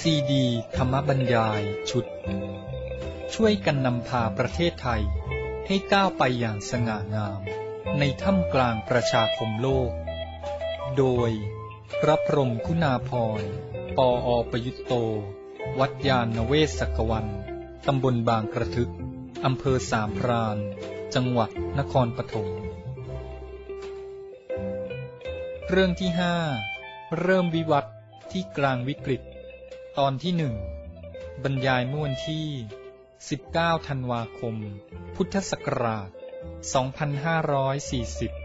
ซีดีธรรมบรรยายชุดช่วยกันนำพาประเทศไทยให้ก้าวไปอย่างสง่างามในท่ามกลางประชาคมโลกโดยพระพรหมคุณาภรณ์ ปอ.ประยุตโต วัดยานเวศกวันตำบลบางกระทึกอำเภอสามพรานจังหวัดนครปฐมเรื่องที่5เริ่มวิวัฒน์ที่กลางวิกฤตตอนที่1บรรยายเมื่อวันที่19 ธันวาคม พุทธศักราช 2540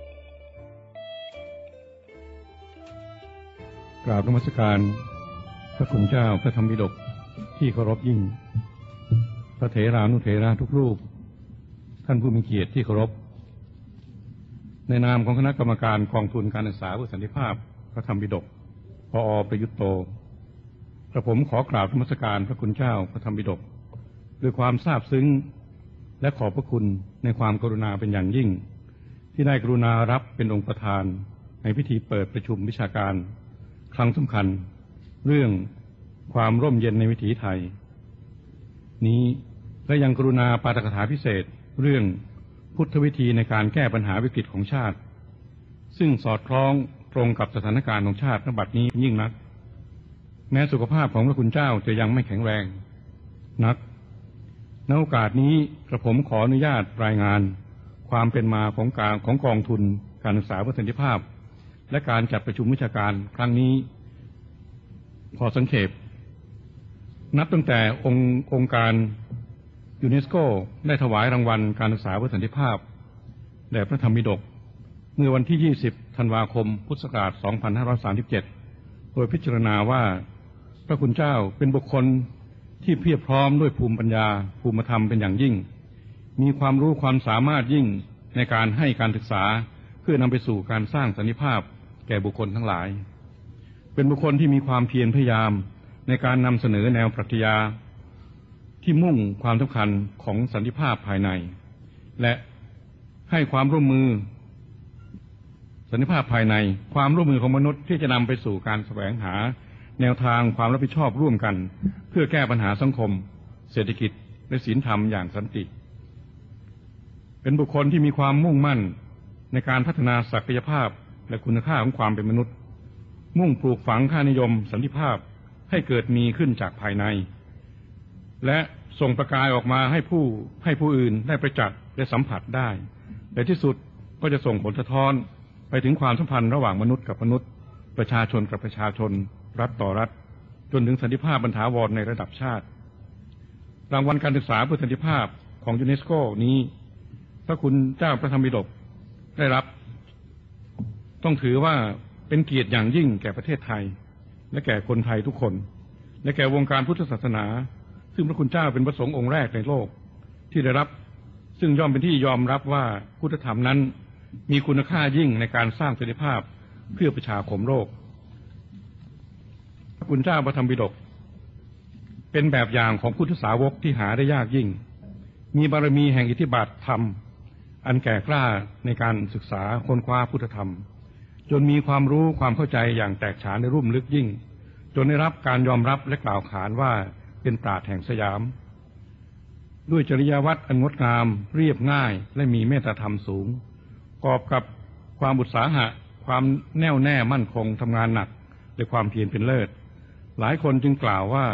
กราบนมัสการพระคุณเจ้าพระธรรมปิฎกที่เคารพยิ่งพระเถรานุเถระทุกรูปท่านผู้มีเกียรติที่เคารพในนามของคณะกรรมการกองทุนการศึกษาเพื่อสันติภาพพระธรรมปิฎก ปอ.ประยุตโตกระผมขอกราบนมัสการพระคุณเจ้าพระธรรมปิฎกด้วยความซาบซึ้งและขอบพระคุณในความกรุณาเป็นอย่างยิ่งที่ได้กรุณารับเป็นองค์ประธานในพิธีเปิดประชุมวิชาการครั้งสำคัญเรื่องความร่มเย็นในวิถีไทยนี้และยังกรุณาปาฐกถาพิเศษเรื่องพุทธวิธีในการแก้ปัญหาวิกฤตของชาติซึ่งสอดคล้องตรงกับสถานการณ์ของชาติณบัดนี้ยิ่งนักแม้สุขภาพของพระคุณเจ้าจะยังไม่แข็งแรงนักในโอกาสนี้กระผมขออนุญาตรายงานความเป็นมาของกองทุนการศึกษาเพื่อสันติภาพและการจัดประชุมวิชาการครั้งนี้พอสังเขปนับตั้งแต่องค์การยูเนสโกได้ถวายรางวัลการศึกษาเพื่อสันติภาพแด่พระธรรมปิฎกเมื่อวันที่20 ธันวาคม พุทธศักราช 2537 โดยพิจารณาว่าพระคุณเจ้าเป็นบุคคลที่เพียบพร้อมด้วยภูมิปัญญาภูมิธรรมเป็นอย่างยิ่งมีความรู้ความสามารถยิ่งในการให้การศึกษาเพื่อนำไปสู่การสร้างสันติภาพแก่บุคคลทั้งหลายเป็นบุคคลที่มีความเพียรพยายามในการนำเสนอแนวปรัชญาที่มุ่งความสำคัญของสันติภาพภายในและให้ความร่วมมือสันติภาพภายในความร่วมมือของมนุษย์ที่จะนำไปสู่การแสวงหาแนวทางความรับผิดชอบร่วมกันเพื่อแก้ปัญหาสังคมเศรษฐกิจและศีลธรรมอย่างสันติเป็นบุคคลที่มีความมุ่งมั่นในการพัฒนาศักยภาพและคุณค่าของความเป็นมนุษย์มุ่งปลูกฝังค่านิยมสันติภาพให้เกิดมีขึ้นจากภายในและส่งประกายออกมาให้ผู้อื่นได้ประจักษ์และสัมผัสได้ในที่สุดก็จะส่งผลสะท้อนไปถึงความสัมพันธ์ระหว่างมนุษย์กับมนุษย์ประชาชนกับประชาชนรัฐต่อรัฐจนถึงสันติภาพบรรถาวรในระดับชาติรางวัลการศึกษาเพื่อสันติภาพของยูเนสโกนี้พระคุณเจ้าพระธรรมปิฎกได้รับต้องถือว่าเป็นเกียรติอย่างยิ่งแก่ประเทศไทยและแก่คนไทยทุกคนและแก่วงการพุทธศาสนาซึ่งพระคุณเจ้าเป็นพระสงฆ์องค์แรกในโลกที่ได้รับซึ่งย่อมเป็นที่ยอมรับว่าพุทธธรรมนั้นมีคุณค่ายิ่งในการสร้างสันติภาพเพื่อประชาคมโลกพระคุณเจ้าพระธรรมปิฎกเป็นแบบอย่างของพุทธสาวกที่หาได้ยากยิ่งมีบารมีแห่งอิทธิบาทธรรมอันแก่กล้าในการศึกษาค้นคว้าพุทธธรรมจนมีความรู้ความเข้าใจอย่างแตกฉานในรุ่มลึกยิ่งจนได้รับการยอมรับและกล่าวขานว่าเป็นปราชญ์แห่งสยามด้วยจริยวัตรอันงดงามเรียบง่ายและมีเมตตาธรรมสูงกอบกับความอุตสาหะความแน่วแน่มั่นคงทำงานหนักและความเพียรเป็นเลิศหลายคนจึงกล่าวว่า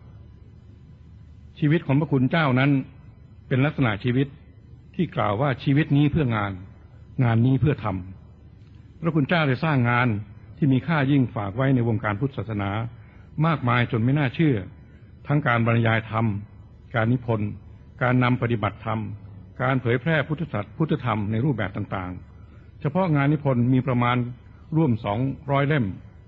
ชีวิตของพระคุณเจ้านั้นเป็นลักษณะชีวิตที่กล่าวว่าชีวิตนี้เพื่องานงานนี้เพื่อทำพระคุณเจ้าได้สร้างงานที่มีค่ายิ่งฝากไว้ในวงการพุทธศาสนามากมายจนไม่น่าเชื่อทั้งการบรรยายธรรมการนิพนธ์การนำปฏิบัติธรรมการเผยแพร่พุทธธรรมในรูปแบบต่างๆเฉพาะงานนิพนธ์มีประมาณร่วม200 เล่ม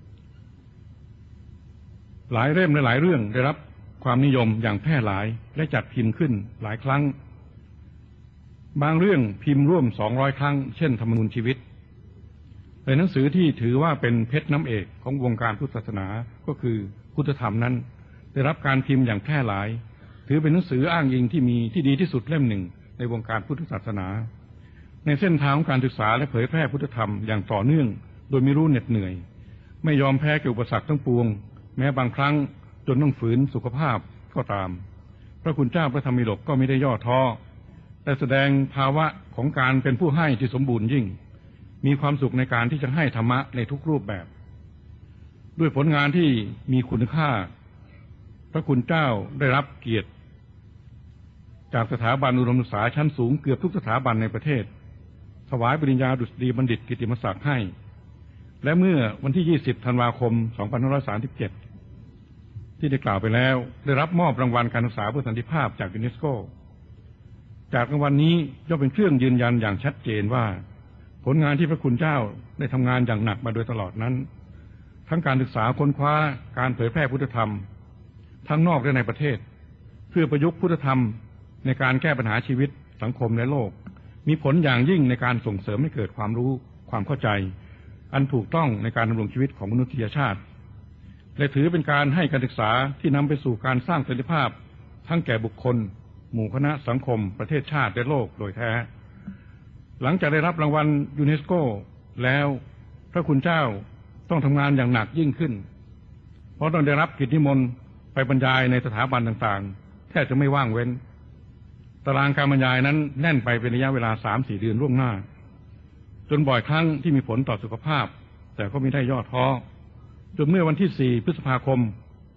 หลายเล่มและหลายเรื่องได้รับความนิยมอย่างแพร่หลายและจัดพิมพ์ขึ้นหลายครั้งบางเรื่องพิมพ์ร่วม200 ครั้งเช่นธรรมนูญชีวิตในหนังสือที่ถือว่าเป็นเพชรน้ำเอกของวงการพุทธศาสนาก็คือพุทธธรรมนั้นได้รับการพิมพ์อย่างแพร่หลายถือเป็นหนังสืออ้างอิงที่ดีที่สุดเล่มหนึ่งในวงการพุทธศาสนาในเส้นทางของการศึกษาและเผยแพร่พุทธธรรมอย่างต่อเนื่องโดยไม่รู้เหน็ดเหนื่อยไม่ยอมแพ้กับอุปสรรคทั้งปวงแม้บางครั้งจนต้องฝืนสุขภาพก็ตามพระคุณเจ้าพระธรรมปิฎกก็ไม่ได้ย่อท้อแต่แสดงภาวะของการเป็นผู้ให้ที่สมบูรณ์ยิ่งมีความสุขในการที่จะให้ธรรมะในทุกรูปแบบด้วยผลงานที่มีคุณค่าพระคุณเจ้าได้รับเกียรติจากสถาบันอุดมศึกษาชั้นสูงเกือบทุกสถาบันในประเทศถวายปริญญาดุษฎีบัณฑิตกิตติมศักดิ์ให้และเมื่อวันที่20ธันวาคม2537ที่ได้กล่าวไปแล้วได้รับมอบรางวัลการศึกษาเพื่อสันติภาพจากยูเนสโกจากรางวัลนี้ย่อมเป็นเครื่องยืนยันอย่างชัดเจนว่าผลงานที่พระคุณเจ้าได้ทำงานอย่างหนักมาโดยตลอดนั้นทั้งการศึกษาค้นคว้าการเผยแพร่พุทธธรรมทั้งนอกและในประเทศเพื่อประยุกต์พุทธธรรมในการแก้ปัญหาชีวิตสังคมและโลกมีผลอย่างยิ่งในการส่งเสริมให้เกิดความรู้ความเข้าใจอันถูกต้องในการดำรงชีวิตของมนุษยชาติและถือเป็นการให้การศึกษาที่นำไปสู่การสร้างสันติภาพทั้งแก่บุคคลหมู่คณะสังคมประเทศชาติและโลกโดยแท้หลังจากได้รับรางวัลยูเนสโกแล้วพระคุณเจ้าต้องทำงานอย่างหนักยิ่งขึ้นเพราะต้องได้รับกิจนิมนต์ไปบรรยายในสถาบันต่างๆแทบจะไม่ว่างเว้นตารางการบรรยายนั้นแน่นไปเป็นระยะเวลา 3-4 เดือนล่วงหน้าจนบ่อยครั้งที่มีผลต่อสุขภาพแต่ก็ไม่ได้ย่อท้อจนเมื่อวันที่4พฤษภาคม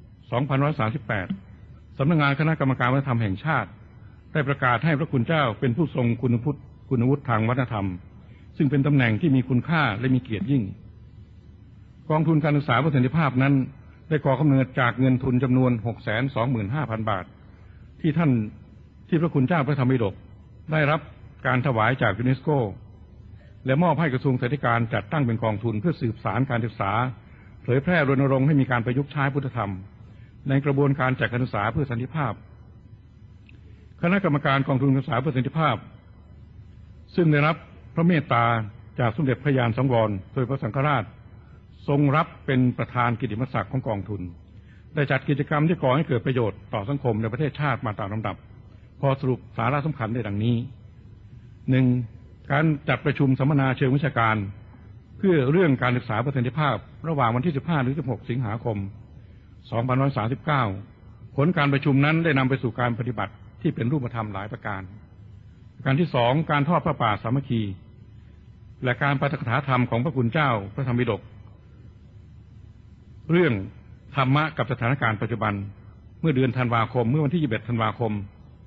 2538สำนักงานคณะกรรมการวัฒนธรรมแห่งชาติได้ประกาศให้พระคุณเจ้าเป็นผู้ทรงคุณวุฒิทางวัฒนธรรมซึ่งเป็นตำแหน่งที่มีคุณค่าและมีเกียรติยิ่งกองทุนการศึกษาเพื่อสันติภาพนั้นได้ก่อกำเนิดจากเงินทุนจำนวน 625,000 บาทที่พระคุณเจ้าพระธรรมปิฎกได้รับการถวายจากยูเนสโกและมอบให้กระทรวงศึกษาธิการจัดตั้งเป็นกองทุนเพื่อสืบสานการศึกษาเผยแพร่รณรงค์ให้มีการประยุกต์ใช้พุทธธรรมในกระบวนการจัดการศึกษาเพื่อสันติภาพคณะกรรมการกองทุนการศึกษาเพื่อสันติภาพซึ่งได้รับพระเมตตาจากสมเด็จพระยานสังวรสมเด็จพระสังฆราชทรงรับเป็นประธานกิตติมศักดิ์ของกองทุนได้จัดกิจกรรมที่ก่อให้เกิดประโยชน์ต่อสังคมในประเทศชาติมาตามลำดับพอสรุปสาระสำคัญได้ดังนี้ 1. การจัดประชุมสัมมนาเชิงวิชาการเพื่อเรื่องการศึกษาเพื่อสันติภาพระหว่างวันที่15ถึง16สิงหาคม2539ผลการประชุมนั้นได้นำไปสู่การปฏิบัติที่เป็นรูปธรรมหลายประการการที่ 2. การทอดพระป่าสามัคคีและการปาฐกถาธรรมของพระคุณเจ้าพระธรรมปิฎกเรื่องธรรมะกับสถานการณ์ปัจจุบันเมื่อเดือนธันวาคมเมื่อวันที่21ธันวาคม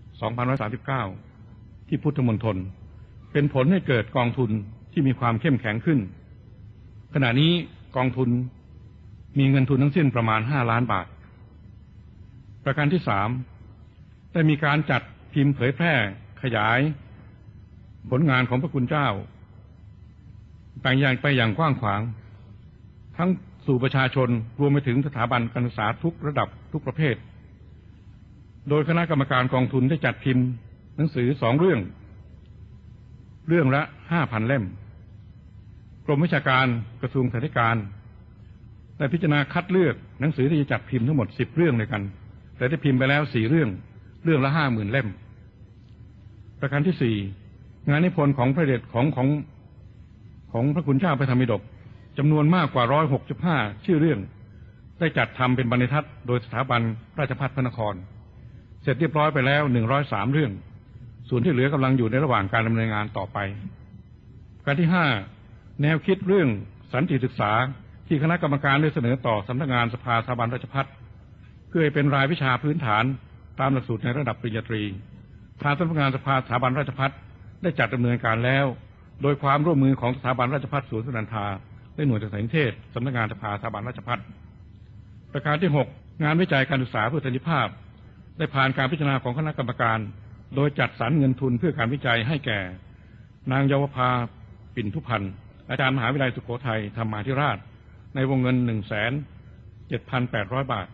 2539ที่พุทธมณฑลเป็นผลให้เกิดกองทุนที่มีความเข้มแข็งขึ้นขณะนี้กองทุนมีเงินทุนทั้งสิ้นประมาณ5 ล้านบาทประการที่ 3ได้มีการจัดพิมพ์เผยแพร่ขยายผลงานของพระคุณเจ้าไปอย่างกว้างขวางทั้งสู่ประชาชนรวมไปถึงสถาบันการศึกษาทุกระดับทุกประเภทโดยคณะกรรมการกองทุนได้จัดพิมพ์หนังสือ2 เรื่องละ 5,000 เล่มกรมวิชาการกระทรวงศึกษาธิการได้พิจารณาคัดเลือกหนังสือที่จะจัดพิมพ์ทั้งหมด10 เรื่องด้วยกันแต่ได้พิมพ์ไปแล้ว4 เรื่องละ 50,000 เล่มประการที่ 4งานนิพนธ์ของพระเดชของพระคุณเจ้าพระธรรมปิฎกจำนวนมากกว่า165ชื่อเรื่องได้จัดทำเป็นบรรทัดโดยสถาบันราชภัฏพระนครเสร็จเรียบร้อยไปแล้ว103 เรื่องส่วนที่เหลือกำลังอยู่ในระหว่างการดำเนินงานต่อไปการที่ 5แนวคิดเรื่องสันติศึกษาที่คณะกรรมการได้เสนอต่อสำนักงานสภาสถาบันราชภัฏเพื่อให้เป็นรายวิชาพื้นฐานตามหลักสูตรในระดับปริญญาตรีทางสำนักงานสภาสถาบันราชภัฏได้จัดดำเนินการแล้วโดยความร่วมมือของสถาบันราชภัฏสวนสุนันทาและหน่วยศึกษานิเทศสำนักงานสภาสถาบันราชภัฏประการที่ 6งานวิจัยการศึกษาเพื่อสันติภาพได้ผ่านการพิจารณาของคณะกรรมการโดยจัดสรรเงินทุนเพื่อการวิจัยให้แก่นางเยาวภาปิ่นทุพันธ์อาจารย์มหาวิทยาลัยสุโขทัยธรรมาธิราชในวงเงิน 1,7,800 บาท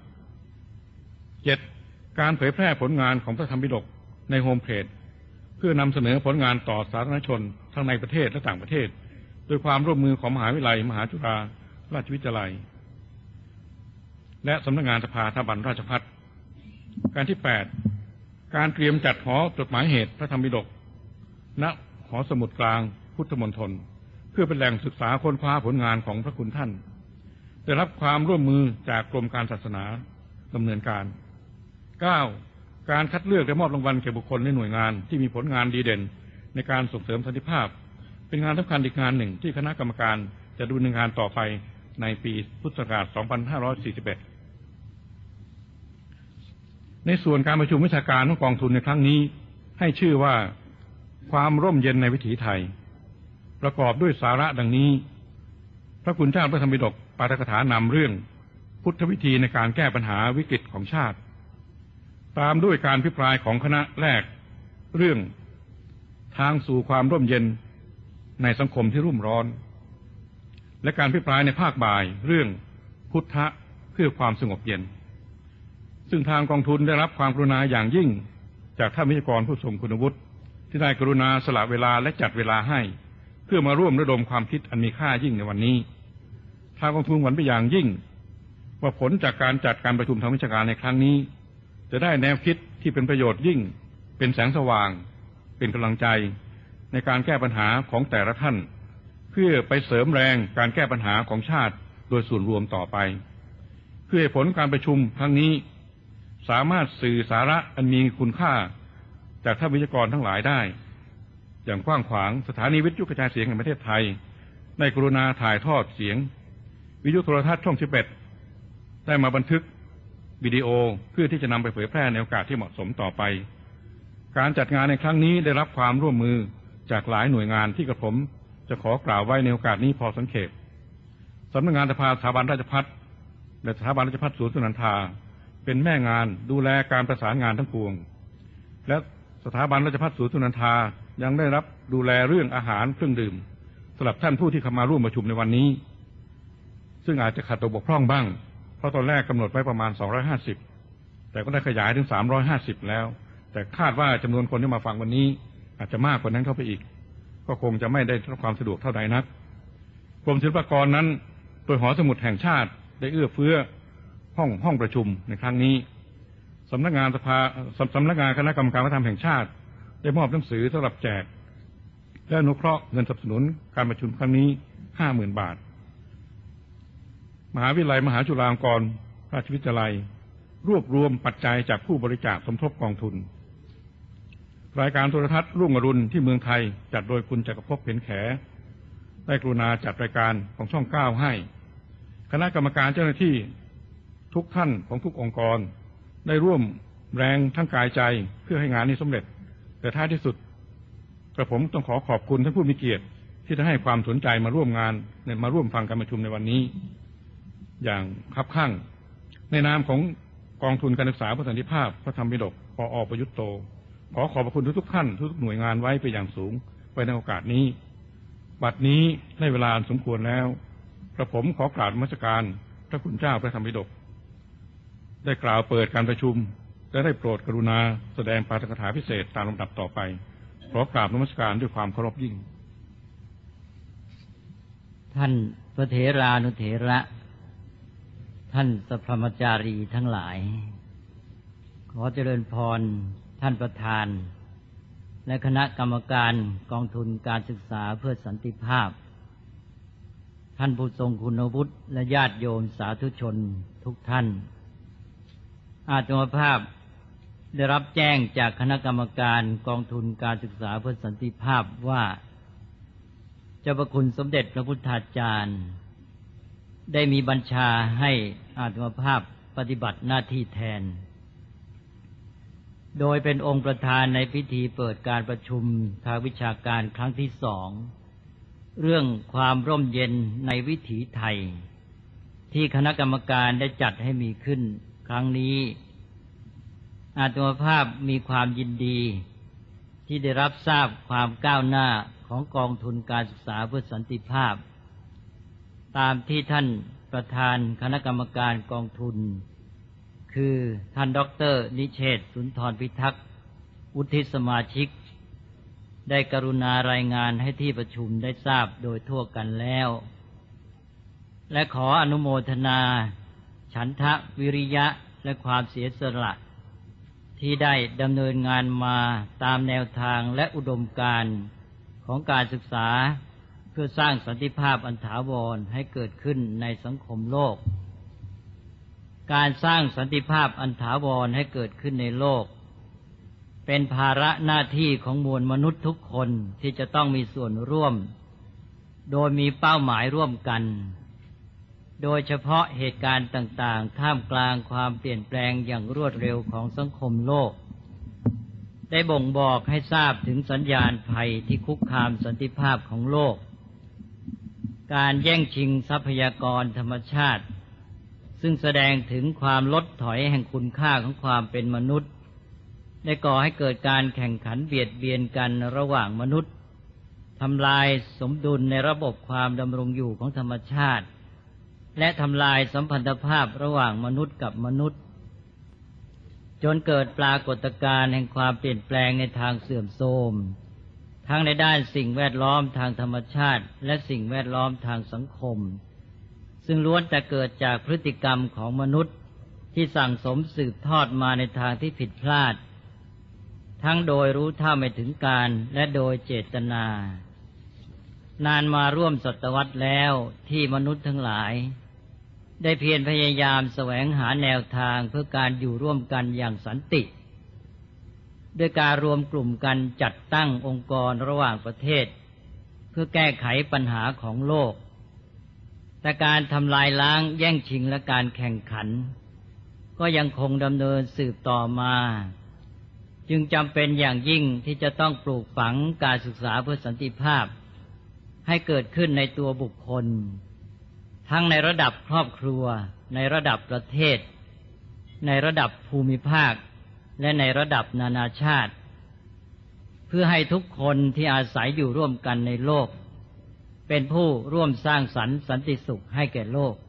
7. การเผยแพร่ผลงานของพระธรรมปิฎกในโฮมเพจเพื่อนำเสนอผลงานต่อสาธารณชนทั้งในประเทศและต่างประเทศโดยความร่วมมือของมหาวิทยาลัยมหาจุฬาราชวิทยาลัยและสำนักงานสภาสถาบันราชภัฏการที่ 8การเตรียมจัดหอจดหมายเหตุพระธรรมปิฎกณหอสมุดกลางพุทธมณฑลเพื่อเป็นแหล่งศึกษาค้นคว้าผลงานของพระคุณท่านได้รับความร่วมมือจากกรมการศาสนาดำเนินการ 9. การคัดเลือกและมอบรางวัลแก่บุคคลในหน่วยงานที่มีผลงานดีเด่นในการส่งเสริมสันติภาพเป็นงานสำคัญอีกงานหนึ่งที่คณะกรรมการจะดำเนินงานต่อไปในปีพุทธศักราช 2541 ในส่วนการประชุมวิชาการของกองทุนในครั้งนี้ให้ชื่อว่าความร่มเย็นในวิถีไทยประกอบด้วยสาระดังนี้พระคุณเจ้าพระธรรมปิฎกปาฐกถานำเรื่องพุทธวิธีในการแก้ปัญหาวิกฤตของชาติตามด้วยการพิปรายของคณะแรกเรื่องทางสู่ความร่มเย็นในสังคมที่รุ่มร้อนและการพิปรายในภาคบ่ายเรื่องพุทธะเพื่อความสงบเย็นซึ่งทางกองทุนได้รับความกรุณาอย่างยิ่งจากท่านวิทยากรผู้ทรงคุณวุฒิที่ได้กรุณาสละเวลาและจัดเวลาให้เพื่อมาร่วมระดมความคิดอันมีค่ายิ่งในวันนี้ทางกองทุนหวังไปอย่างยิ่งว่าผลจากการจัดการประชุมทางวิชาการในครั้งนี้จะได้แนวคิดที่เป็นประโยชน์ยิ่งเป็นแสงสว่างเป็นกำลังใจในการแก้ปัญหาของแต่ละท่านเพื่อไปเสริมแรงการแก้ปัญหาของชาติโดยส่วนรวมต่อไปเพื่อให้ผลการประชุมครั้งนี้สามารถสื่อสาระอันมีคุณค่าจากท่านวิทยากรทั้งหลายได้อย่างกว้างขวางสถานีวิทยุกระจายเสียงแห่งประเทศไทยได้กรุณาถ่ายทอดเสียงวิทยุโทรทัศน์ช่อง11ได้มาบันทึกวิดีโอเพื่อที่จะนำไปเผยแพร่ในโอกาสที่เหมาะสมต่อไปการจัดงานในครั้งนี้ได้รับความร่วมมือจากหลายหน่วยงานที่กระผมจะขอกล่าวไว้ในโอกาสนี้พอสังเขปสำนักงานสถาบันราชภัฏและสถาบันราชภัฏสวนสุนันทาเป็นแม่งานดูแลการประสานงานทั้งปวงและสถาบันราชภัฏสวนสุนันทายังได้รับดูแลเรื่องอาหารเครื่องดื่มสำหรับท่านผู้ที่เข้ามาร่วมประชุมในวันนี้ซึ่งอาจจะขัดตกบกพร่องบ้างเพราะตอนแรกกำหนดไว้ประมาณ250แต่ก็ได้ขยายถึง350แล้วแต่คาดว่าจำนวนคนที่มาฟังวันนี้อาจจะมากกว่านั้นเข้าไปอีกก็คงจะไม่ได้รับความสะดวกเท่าใดนักกรมศิลปากรนั้นโดยหอสมุดแห่งชาติได้เอื้อเฟื้อห้องประชุมในครั้งนี้สำนักงานคณะกรรมการวัฒนธรรมแห่งชาติได้มอบหนังสือสำหรับแจกและอนุเคราะห์เงินสนับสนุนการประชุมครั้งนี้ 50,000 บาทมหาวิทยาลัยมหาจุฬาลงกรณราชวิทยาลัยรวบรวมปัจจัยจากผู้บริจาคสมทบกองทุนรายการโทรทัศน์รุ่งอรุณที่เมืองไทยจัดโดยคุณจักรภพเพ็ญแขได้กรุณาจัดรายการของช่อง 9ให้คณะกรรมการเจ้าหน้าที่ทุกท่านของทุกองค์กรได้ร่วมแรงทั้งกายใจเพื่อให้งานนี้สำเร็จแต่ท้ายที่สุดกระผมต้องขอขอบคุณท่านผู้มีเกียรติที่ได้ให้ความสนใจมาร่วมงานมาร่วมฟังการประชุมในวันนี้อย่างคับคั่งในนามของกองทุนการศึกษาเพื่อสันติภาพพระธรรมปิฎกปอ.ประยุทธ์โตขอขอบพระคุณทุกท่านทุกหน่วยงานไว้เป็นอย่างสูงไปในโอกาสนี้บัดนี้ได้เวลาสมควรแล้วกระผมขอกราบนมัสการพระคุณเจ้าพระธรรมปิฎกได้กล่าวเปิดการประชุมและได้โปรดกรุณาแสดงปาฐกถาพิเศษตามลำดับต่อไปขอกราบนมัสการด้วยความเคารพยิ่งท่านพระเถรานุเถระท่านสัพพมจารีทั้งหลายขอเจริญพรท่านประธานและคณะกรรมการกองทุนการศึกษาเพื่อสันติภาพท่านผู้ทรงคุณวุฒิและญาติโยมสาธุชนทุกท่านอาตมาภาพได้รับแจ้งจากคณะกรรมการกองทุนการศึกษาเพื่อสันติภาพว่าเจ้าพระคุณสมเด็จพระพุทธาจารย์ได้มีบัญชาให้อาตมาภาพปฏิบัติหน้าที่แทนโดยเป็นองค์ประธานในพิธีเปิดการประชุมทางวิชาการครั้งที่2เรื่องความร่มเย็นในวิถีไทยที่คณะกรรมการได้จัดให้มีขึ้นครั้งนี้อาตมาภาพมีความยินดีที่ได้รับทราบความก้าวหน้าของกองทุนการศึกษาเพื่อสันติภาพตามที่ท่านประธานคณะกรรมการกองทุนคือท่านดร.นิเชษฐ์สุนทรพิทักษ์วุฒิสมาชิกได้กรุณารายงานให้ที่ประชุมได้ทราบโดยทั่วกันแล้วและขออนุโมทนาฉันทะวิริยะและความเสียสละที่ได้ดำเนินงานมาตามแนวทางและอุดมการณ์ของการศึกษาเพื่อสร้างสันติภาพอันถาวรให้เกิดขึ้นในสังคมโลกการสร้างสันติภาพอันถาวรให้เกิดขึ้นในโลกเป็นภาระหน้าที่ของมวลมนุษย์ทุกคนที่จะต้องมีส่วนร่วมโดยมีเป้าหมายร่วมกันโดยเฉพาะเหตุการณ์ต่างๆท่ามกลางความเปลี่ยนแปลงอย่างรวดเร็วของสังคมโลกได้บ่งบอกให้ทราบถึงสัญญาณภัยที่คุกคามสันติภาพของโลกการแย่งชิงทรัพยากรธรรมชาติซึ่งแสดงถึงความลดถอยแห่งคุณค่าของความเป็นมนุษย์ได้ก่อให้เกิดการแข่งขันเบียดเบียนกันระหว่างมนุษย์ทำลายสมดุลในระบบความดำรงอยู่ของธรรมชาติและทำลายสัมพันธภาพระหว่างมนุษย์กับมนุษย์จนเกิดปรากฏการณ์แห่งความเปลี่ยนแปลงในทางเสื่อมโทรมทั้งในด้านสิ่งแวดล้อมทางธรรมชาติและสิ่งแวดล้อมทางสังคมซึ่งล้วนแต่เกิดจากพฤติกรรมของมนุษย์ที่สั่งสมสืบทอดมาในทางที่ผิดพลาดทั้งโดยรู้เท่าไม่ถึงการและโดยเจตนานานมาร่วมศตวรรษแล้วที่มนุษย์ทั้งหลายได้เพียรพยายามแสวงหาแนวทางเพื่อการอยู่ร่วมกันอย่างสันติด้วยการรวมกลุ่มกันจัดตั้งองค์กรระหว่างประเทศเพื่อแก้ไขปัญหาของโลกแต่การทำลายล้างแย่งชิงและการแข่งขันก็ยังคงดำเนินสืบต่อมาจึงจำเป็นอย่างยิ่งที่จะต้องปลูกฝังการศึกษาเพื่อสันติภาพให้เกิดขึ้นในตัวบุคคลทั้งในระดับครอบครัวในระดับประเทศในระดับภูมิภาคและในระดับนานาชาติเพื่อให้ทุกคนที่อาศัยอยู่ร่วมกันในโลกเป็นผู้ร่วมสร้างสรรค์สันติสุขให้แก่โลก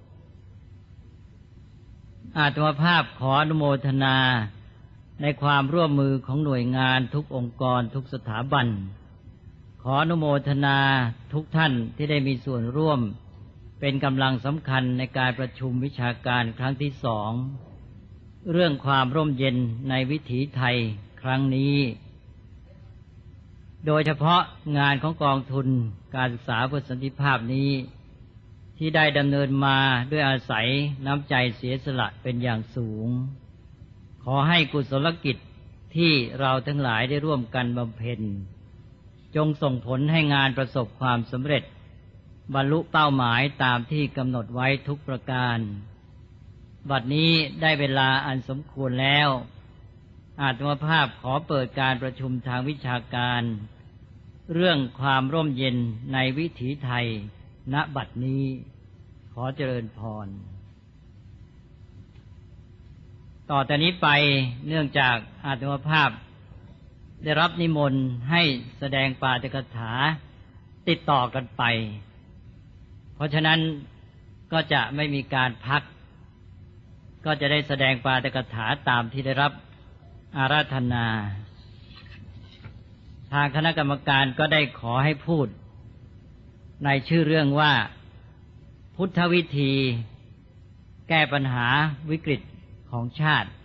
อาตมาภาพขออนุโมทนาในความร่วมมือของหน่วยงานทุกองค์กรทุกสถาบันขออนุโมทนาทุกท่านที่ได้มีส่วนร่วมเป็นกำลังสำคัญในการประชุมวิชาการครั้งที่2เรื่องความร่มเย็นในวิถีไทยครั้งนี้โดยเฉพาะงานของกองทุนการศึกษาเพื่อสันติภาพนี้ที่ได้ดำเนินมาด้วยอาศัยน้ำใจเสียสละเป็นอย่างสูงขอให้กุศลกิจที่เราทั้งหลายได้ร่วมกันบำเพ็ญจงส่งผลให้งานประสบความสำเร็จบรรลุเป้าหมายตามที่กำหนดไว้ทุกประการบัดนี้ได้เวลาอันสมควรแล้วอาตมาภาพขอเปิดการประชุมทางวิชาการเรื่องความร่มเย็นในวิถีไทยณบัดนี้ขอเจริญพรต่อแต่นี้ไปเนื่องจากอาตมาภาพได้รับนิมนต์ให้แสดงปาฐกถาติดต่อกันไปเพราะฉะนั้นก็จะไม่มีการพักก็จะได้แสดงปาฐกถาตามที่ได้รับอาราธนาทางคณะกรรมการก็ได้ขอให้พูดในชื่อเรื่องว่าพุทธวิธีแก้ปัญหาวิกฤตของชาติ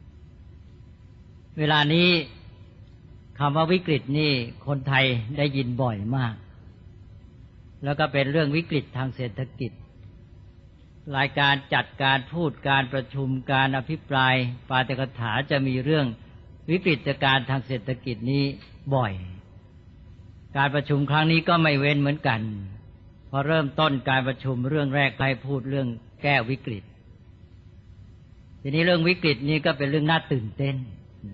เวลานี้คำว่าวิกฤตนี่คนไทยได้ยินบ่อยมากแล้วก็เป็นเรื่องวิกฤตทางเศรษฐกิจรายการจัดการพูดการประชุมการอภิปรายปาฐกถาจะมีเรื่องวิกฤตการณ์ทางเศรษฐกิจนี้บ่อยการประชุมครั้งนี้ก็ไม่เว้นเหมือนกันพอเริ่มต้นการประชุมเรื่องแรกใครพูดเรื่องแก้วิกฤตทีนี้เรื่องวิกฤตนี้ก็เป็นเรื่องน่าตื่นเต้น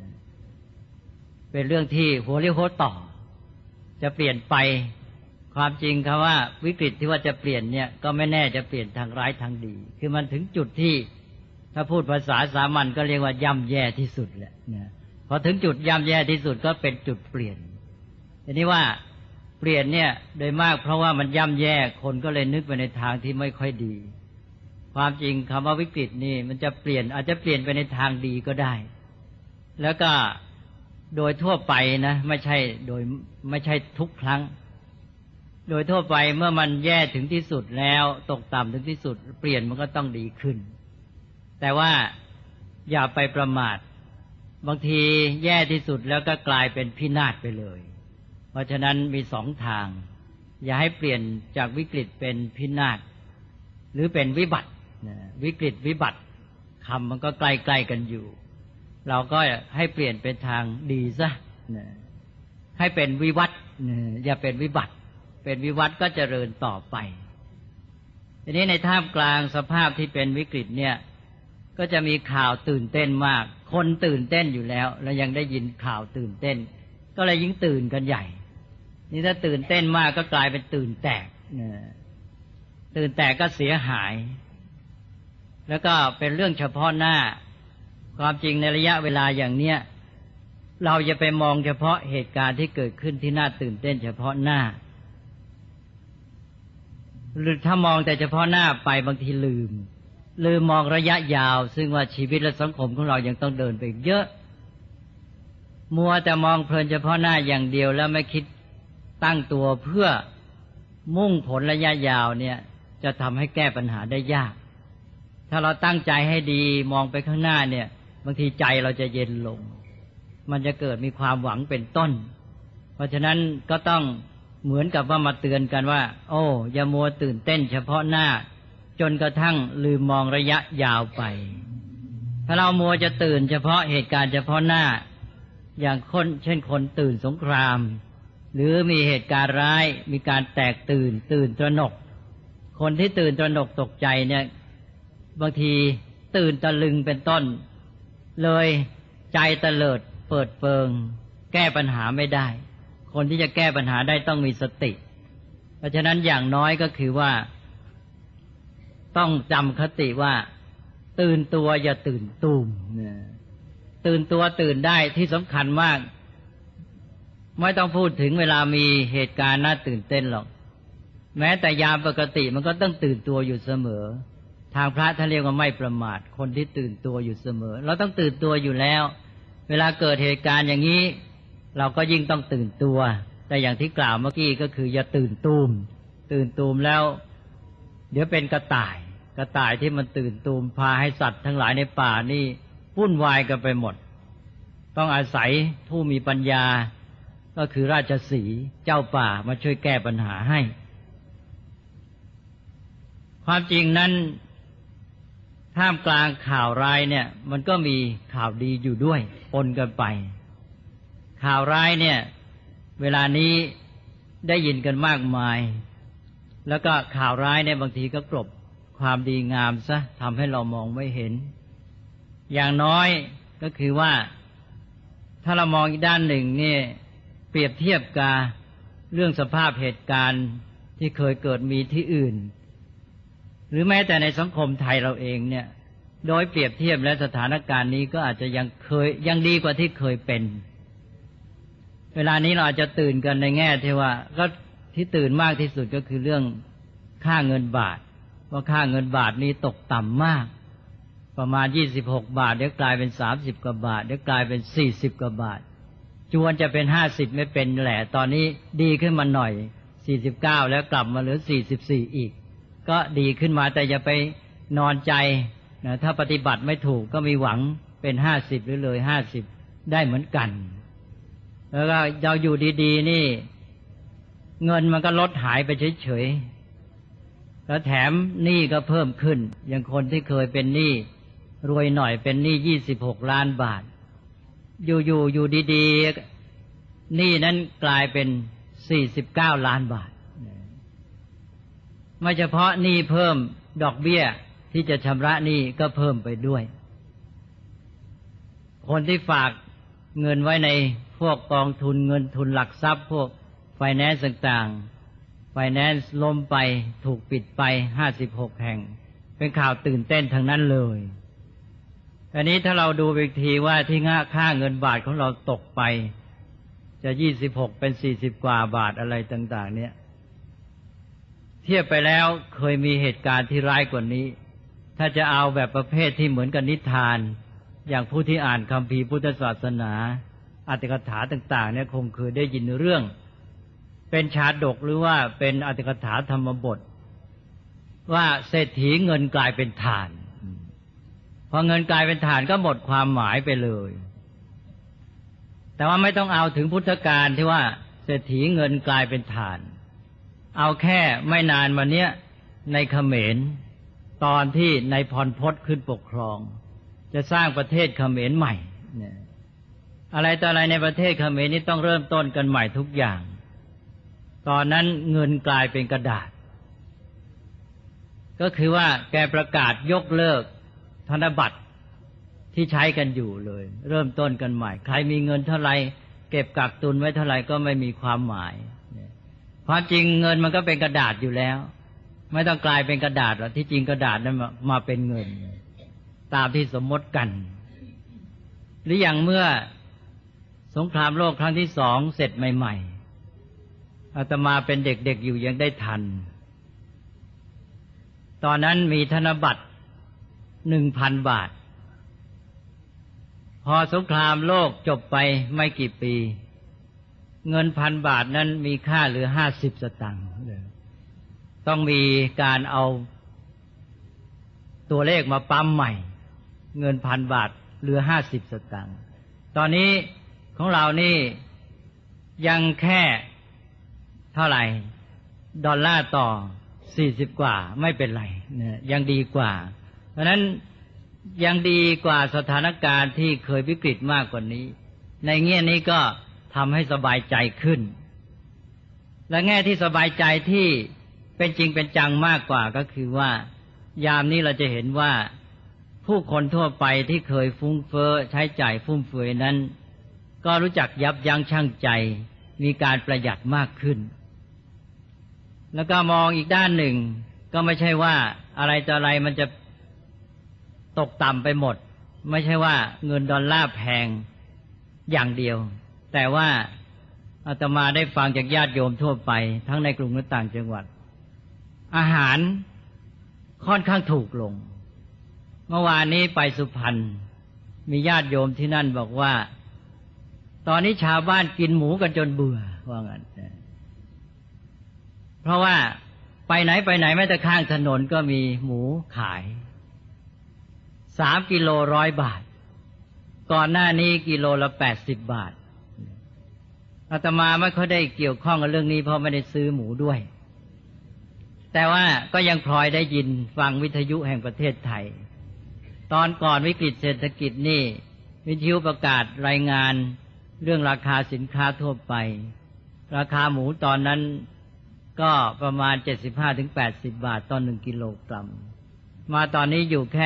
เป็นเรื่องที่หัวเรียวหัวต่อจะเปลี่ยนไปความจริงคำว่าวิกฤตที่ว่าจะเปลี่ยนเนี่ยก็ไม่แน่จะเปลี่ยนทางร้ายทางดีคือมันถึงจุดที่ถ้าพูดภาษาสามัญก็เรียกว่าย่ำแย่ที่สุดแหละนะพอถึงจุดย่ำแย่ที่สุดก็เป็นจุดเปลี่ยนทีนี้ว่าเปลี่ยนเนี่ยโดยมากเพราะว่ามันย่ำแย่คนก็เลยนึกไปในทางที่ไม่ค่อยดีความจริงคำว่าวิกฤตนี่มันจะเปลี่ยนอาจจะเปลี่ยนไปในทางดีก็ได้แล้วก็โดยทั่วไปนะไม่ใช่ทุกครั้งโดยทั่วไปเมื่อมันแย่ถึงที่สุดแล้วตกต่ำถึงที่สุดเปลี่ยนมันก็ต้องดีขึ้นแต่ว่าอย่าไปประมาทบางทีแย่ที่สุดแล้วก็กลายเป็นพินาศไปเลยเพราะฉะนั้นมี2ทางอย่าให้เปลี่ยนจากวิกฤตเป็นพินาศหรือเป็นวิบัติวิกฤตวิบัติคำมันก็ใกล้ๆกันอยู่เราก็ให้เปลี่ยนเป็นทางดีซะให้เป็นวิวัฒน์อย่าเป็นวิบัติเป็นวิวัฒน์ก็เจริญต่อไปทีนี้ในท่ามกลางสภาพที่เป็นวิกฤตเนี่ยก็จะมีข่าวตื่นเต้นมากคนตื่นเต้นอยู่แล้วแล้วยังได้ยินข่าวตื่นเต้นก็เลยยิ่งตื่นกันใหญ่นี่ถ้าตื่นเต้นมากก็กลายเป็นตื่นแตกตื่นแตกก็เสียหายแล้วก็เป็นเรื่องเฉพาะหน้าความจริงในระยะเวลาอย่างเนี้ยเราจะไปมองเฉพาะเหตุการณ์ที่เกิดขึ้นที่น่าตื่นเต้นเฉพาะหน้าหรือถ้ามองแต่เฉพาะหน้าไปบางทีลืมมองระยะยาวซึ่งว่าชีวิตและสังคมของเรายังต้องเดินไปอีกเยอะมัวแต่มองเพลินเฉพาะหน้าอย่างเดียวแล้วไม่คิดตั้งตัวเพื่อมุ่งผลระยะยาวเนี่ยจะทำให้แก้ปัญหาได้ยากถ้าเราตั้งใจให้ดีมองไปข้างหน้าเนี่ยบางทีใจเราจะเย็นลงมันจะเกิดมีความหวังเป็นต้นเพราะฉะนั้นก็ต้องเหมือนกับว่ามาเตือนกันว่าโอ้อย่ามัวตื่นเต้นเฉพาะหน้าจนกระทั่งลืมมองระยะยาวไปถ้าเรามัวจะตื่นเฉพาะเหตุการณ์เฉพาะหน้าอย่างเช่นคนตื่นสงครามหรือมีเหตุการณ์ร้ายมีการแตกตื่นตระหนกคนที่ตื่นตระหนกตกใจเนี่ยบางทีตื่นตะลึงเป็นต้นเลยใจเตลิดเปิดเปิงแก้ปัญหาไม่ได้คนที่จะแก้ปัญหาได้ต้องมีสติเพราะฉะนั้นอย่างน้อยก็คือว่าต้องจำคติว่าตื่นตัวอย่าตื่นตูมตื่นตัวตื่นได้ที่สำคัญมากไม่ต้องพูดถึงเวลามีเหตุการณ์น่าตื่นเต้นหรอกแม้แต่ยามปกติมันก็ต้องตื่นตัวอยู่เสมอทางพระท่านเรียกว่าไม่ประมาทคนที่ตื่นตัวอยู่เสมอเราต้องตื่นตัวอยู่แล้วเวลาเกิดเหตุการณ์อย่างนี้เราก็ยิ่งต้องตื่นตัวแต่อย่างที่กล่าวเมื่อกี้ก็คืออย่าตื่นตูมแล้วเดี๋ยวเป็นกระต่ายที่มันตื่นตูมพาให้สัตว์ทั้งหลายในป่านี่วุ่นวายกันไปหมดต้องอาศัยผู้มีปัญญาก็คือราชสีห์เจ้าป่ามาช่วยแก้ปัญหาให้ความจริงนั้นท่ามกลางข่าวร้ายเนี่ยมันก็มีข่าวดีอยู่ด้วยปนกันไปข่าวร้ายเนี่ยเวลานี้ได้ยินกันมากมายแล้วก็ข่าวร้ายเนี่ยบางทีก็กลบความดีงามซะทำให้เรามองไม่เห็นอย่างน้อยก็คือว่าถ้าเรามองอีกด้านหนึ่งนี่เปรียบเทียบกับเรื่องสภาพเหตุการณ์ที่เคยเกิดมีที่อื่นหรือแม้แต่ในสังคมไทยเราเองเนี่ยโดยเปรียบเทียบและสถานการณ์นี้ก็อาจจะยังดีกว่าที่เคยเป็นเวลานี้เราอาจจะตื่นกันในแง่ที่ว่าก็ที่ตื่นมากที่สุดก็คือเรื่องค่าเงินบาทว่าค่าเงินบาทนี้ตกต่ำมากประมาณ26 บาทเดี๋ยวกลายเป็น30 กว่าบาทเดี๋ยวกลายเป็น40 กว่าบาทจวนจะเป็น50ไม่เป็นแหละตอนนี้ดีขึ้นมาหน่อย49แล้วกลับมาเหลือ44อีกก็ดีขึ้นมาแต่อย่าไปนอนใจนะถ้าปฏิบัติไม่ถูกก็มีหวังเป็น50หรือเลย50ได้เหมือนกันแล้วก็เราอยู่ดีๆนี่เงินมันก็ลดหายไปเฉยๆแล้วแถมหนี้ก็เพิ่มขึ้นอย่างคนที่เคยเป็นหนี้รวยหน่อยเป็นหนี้26 ล้านบาทอยู่ดีๆหนี้นั้นกลายเป็น49 ล้านบาทไม่เฉพาะหนี้เพิ่มดอกเบี้ยที่จะชำระหนี้ก็เพิ่มไปด้วยคนที่ฝากเงินไว้ในพวกกองทุนเงินทุนหลักทรัพย์พวกไฟแนนซ์ต่างๆไฟแนนซ์ล้มไปถูกปิดไป56 แห่งเป็นข่าวตื่นเต้นทั้งนั้นเลยอันนี้ถ้าเราดูอีกทีว่าที่ค่าเงินบาทของเราตกไปจะ26เป็น40 กว่าบาทอะไรต่างๆเนี่ยเทียบไปแล้วเคยมีเหตุการณ์ที่ร้ายกว่านี้ถ้าจะเอาแบบประเภทที่เหมือนกับนิทานอย่างผู้ที่อ่านคัมภีร์พุทธศาสนาอรรถกถาต่างๆเนี่ยคงเคยได้ยินเรื่องเป็นชาดกหรือว่าเป็นอรรถกถาธรรมบทว่าเศรษฐีเงินกลายเป็นถ่านพอเงินกลายเป็นถ่านก็หมดความหมายไปเลยแต่ว่าไม่ต้องเอาถึงพุทธกาลที่ว่าเศรษฐีเงินกลายเป็นถ่านเอาแค่ไม่นานมาเนี้ยในเขมรตอนที่นายพรพตขึ้นปกครองจะสร้างประเทศเขมรใหม่เนี่ยอะไรต่ออะไรในประเทศเขมรนี่ต้องเริ่มต้นกันใหม่ทุกอย่างตอนนั้นเงินกลายเป็นกระดาษก็คือว่าแกประกาศยกเลิกธนบัตรที่ใช้กันอยู่เลยเริ่มต้นกันใหม่ใครมีเงินเท่าไหร่เก็บกักตุนไว้เท่าไหร่ก็ไม่มีความหมายความจริงเงินมันก็เป็นกระดาษอยู่แล้วไม่ต้องกลายเป็นกระดาษหรอกที่จริงกระดาษนั้นมาเป็นเงินตามที่สมมติกันหรืออย่างเมื่อสงครามโลกครั้งที่2เสร็จใหม่ๆอาตมาเป็นเด็กๆอยู่ยังได้ทันตอนนั้นมีธนบัตร 1,000 บาทพอสงครามโลกจบไปไม่กี่ปีเงิน1,000 บาทนั้นมีค่าเหลือ50 สตางค์ต้องมีการเอาตัวเลขมาปั๊มใหม่เงิน1,000 บาทเหลือ50 สตางค์ตอนนี้ของเรานี่ยังแค่เท่าไหร่ดอลลาร์ต่อ40 กว่าไม่เป็นไรนะยังดีกว่าเพราะนั้นยังดีกว่าสถานการณ์ที่เคยวิกฤตมากกว่านี้ในแง่นี้ก็ทำให้สบายใจขึ้นและแง่ที่สบายใจที่เป็นจริงเป็นจังมากกว่าก็คือว่ายามนี้เราจะเห็นว่าผู้คนทั่วไปที่เคยฟุ้งเฟ้อใช้จ่ายฟุ่มเฟือยนั้นก็รู้จักยับยั้งชั่งใจมีการประหยัดมากขึ้นแล้วก็มองอีกด้านหนึ่งก็ไม่ใช่ว่าอะไรต่ออะไรมันจะตกต่ำไปหมดไม่ใช่ว่าเงินดอลลาร์แพงอย่างเดียวแต่ว่าอาตมาได้ฟังจากญาติโยมทั่วไปทั้งในกรุงและต่างจังหวัดอาหารค่อนข้างถูกลงเมื่อวานนี้ไปสุพรรณมีญาติโยมที่นั่นบอกว่าตอนนี้ชาวบ้านกินหมูกันจนเบื่อว่างั้นเพราะว่าไปไหนแม้แต่ข้างถนนก็มีหมูขาย3 กิโล100 บาทก่อนหน้านี้กิโลละ80 บาทอาตมาไม่ค่อยได้เกี่ยวข้องกับเรื่องนี้เพราะไม่ได้ซื้อหมูด้วยแต่ว่าก็ยังพลอยได้ยินฟังวิทยุแห่งประเทศไทยตอนก่อนวิกฤตเศรษฐกิจนี่วิทยุประกาศรายงานเรื่องราคาสินค้าทั่วไปราคาหมูตอนนั้นก็ประมาณ 75-80 บาทต่อ1 กิโลกรัมมาตอนนี้อยู่แค่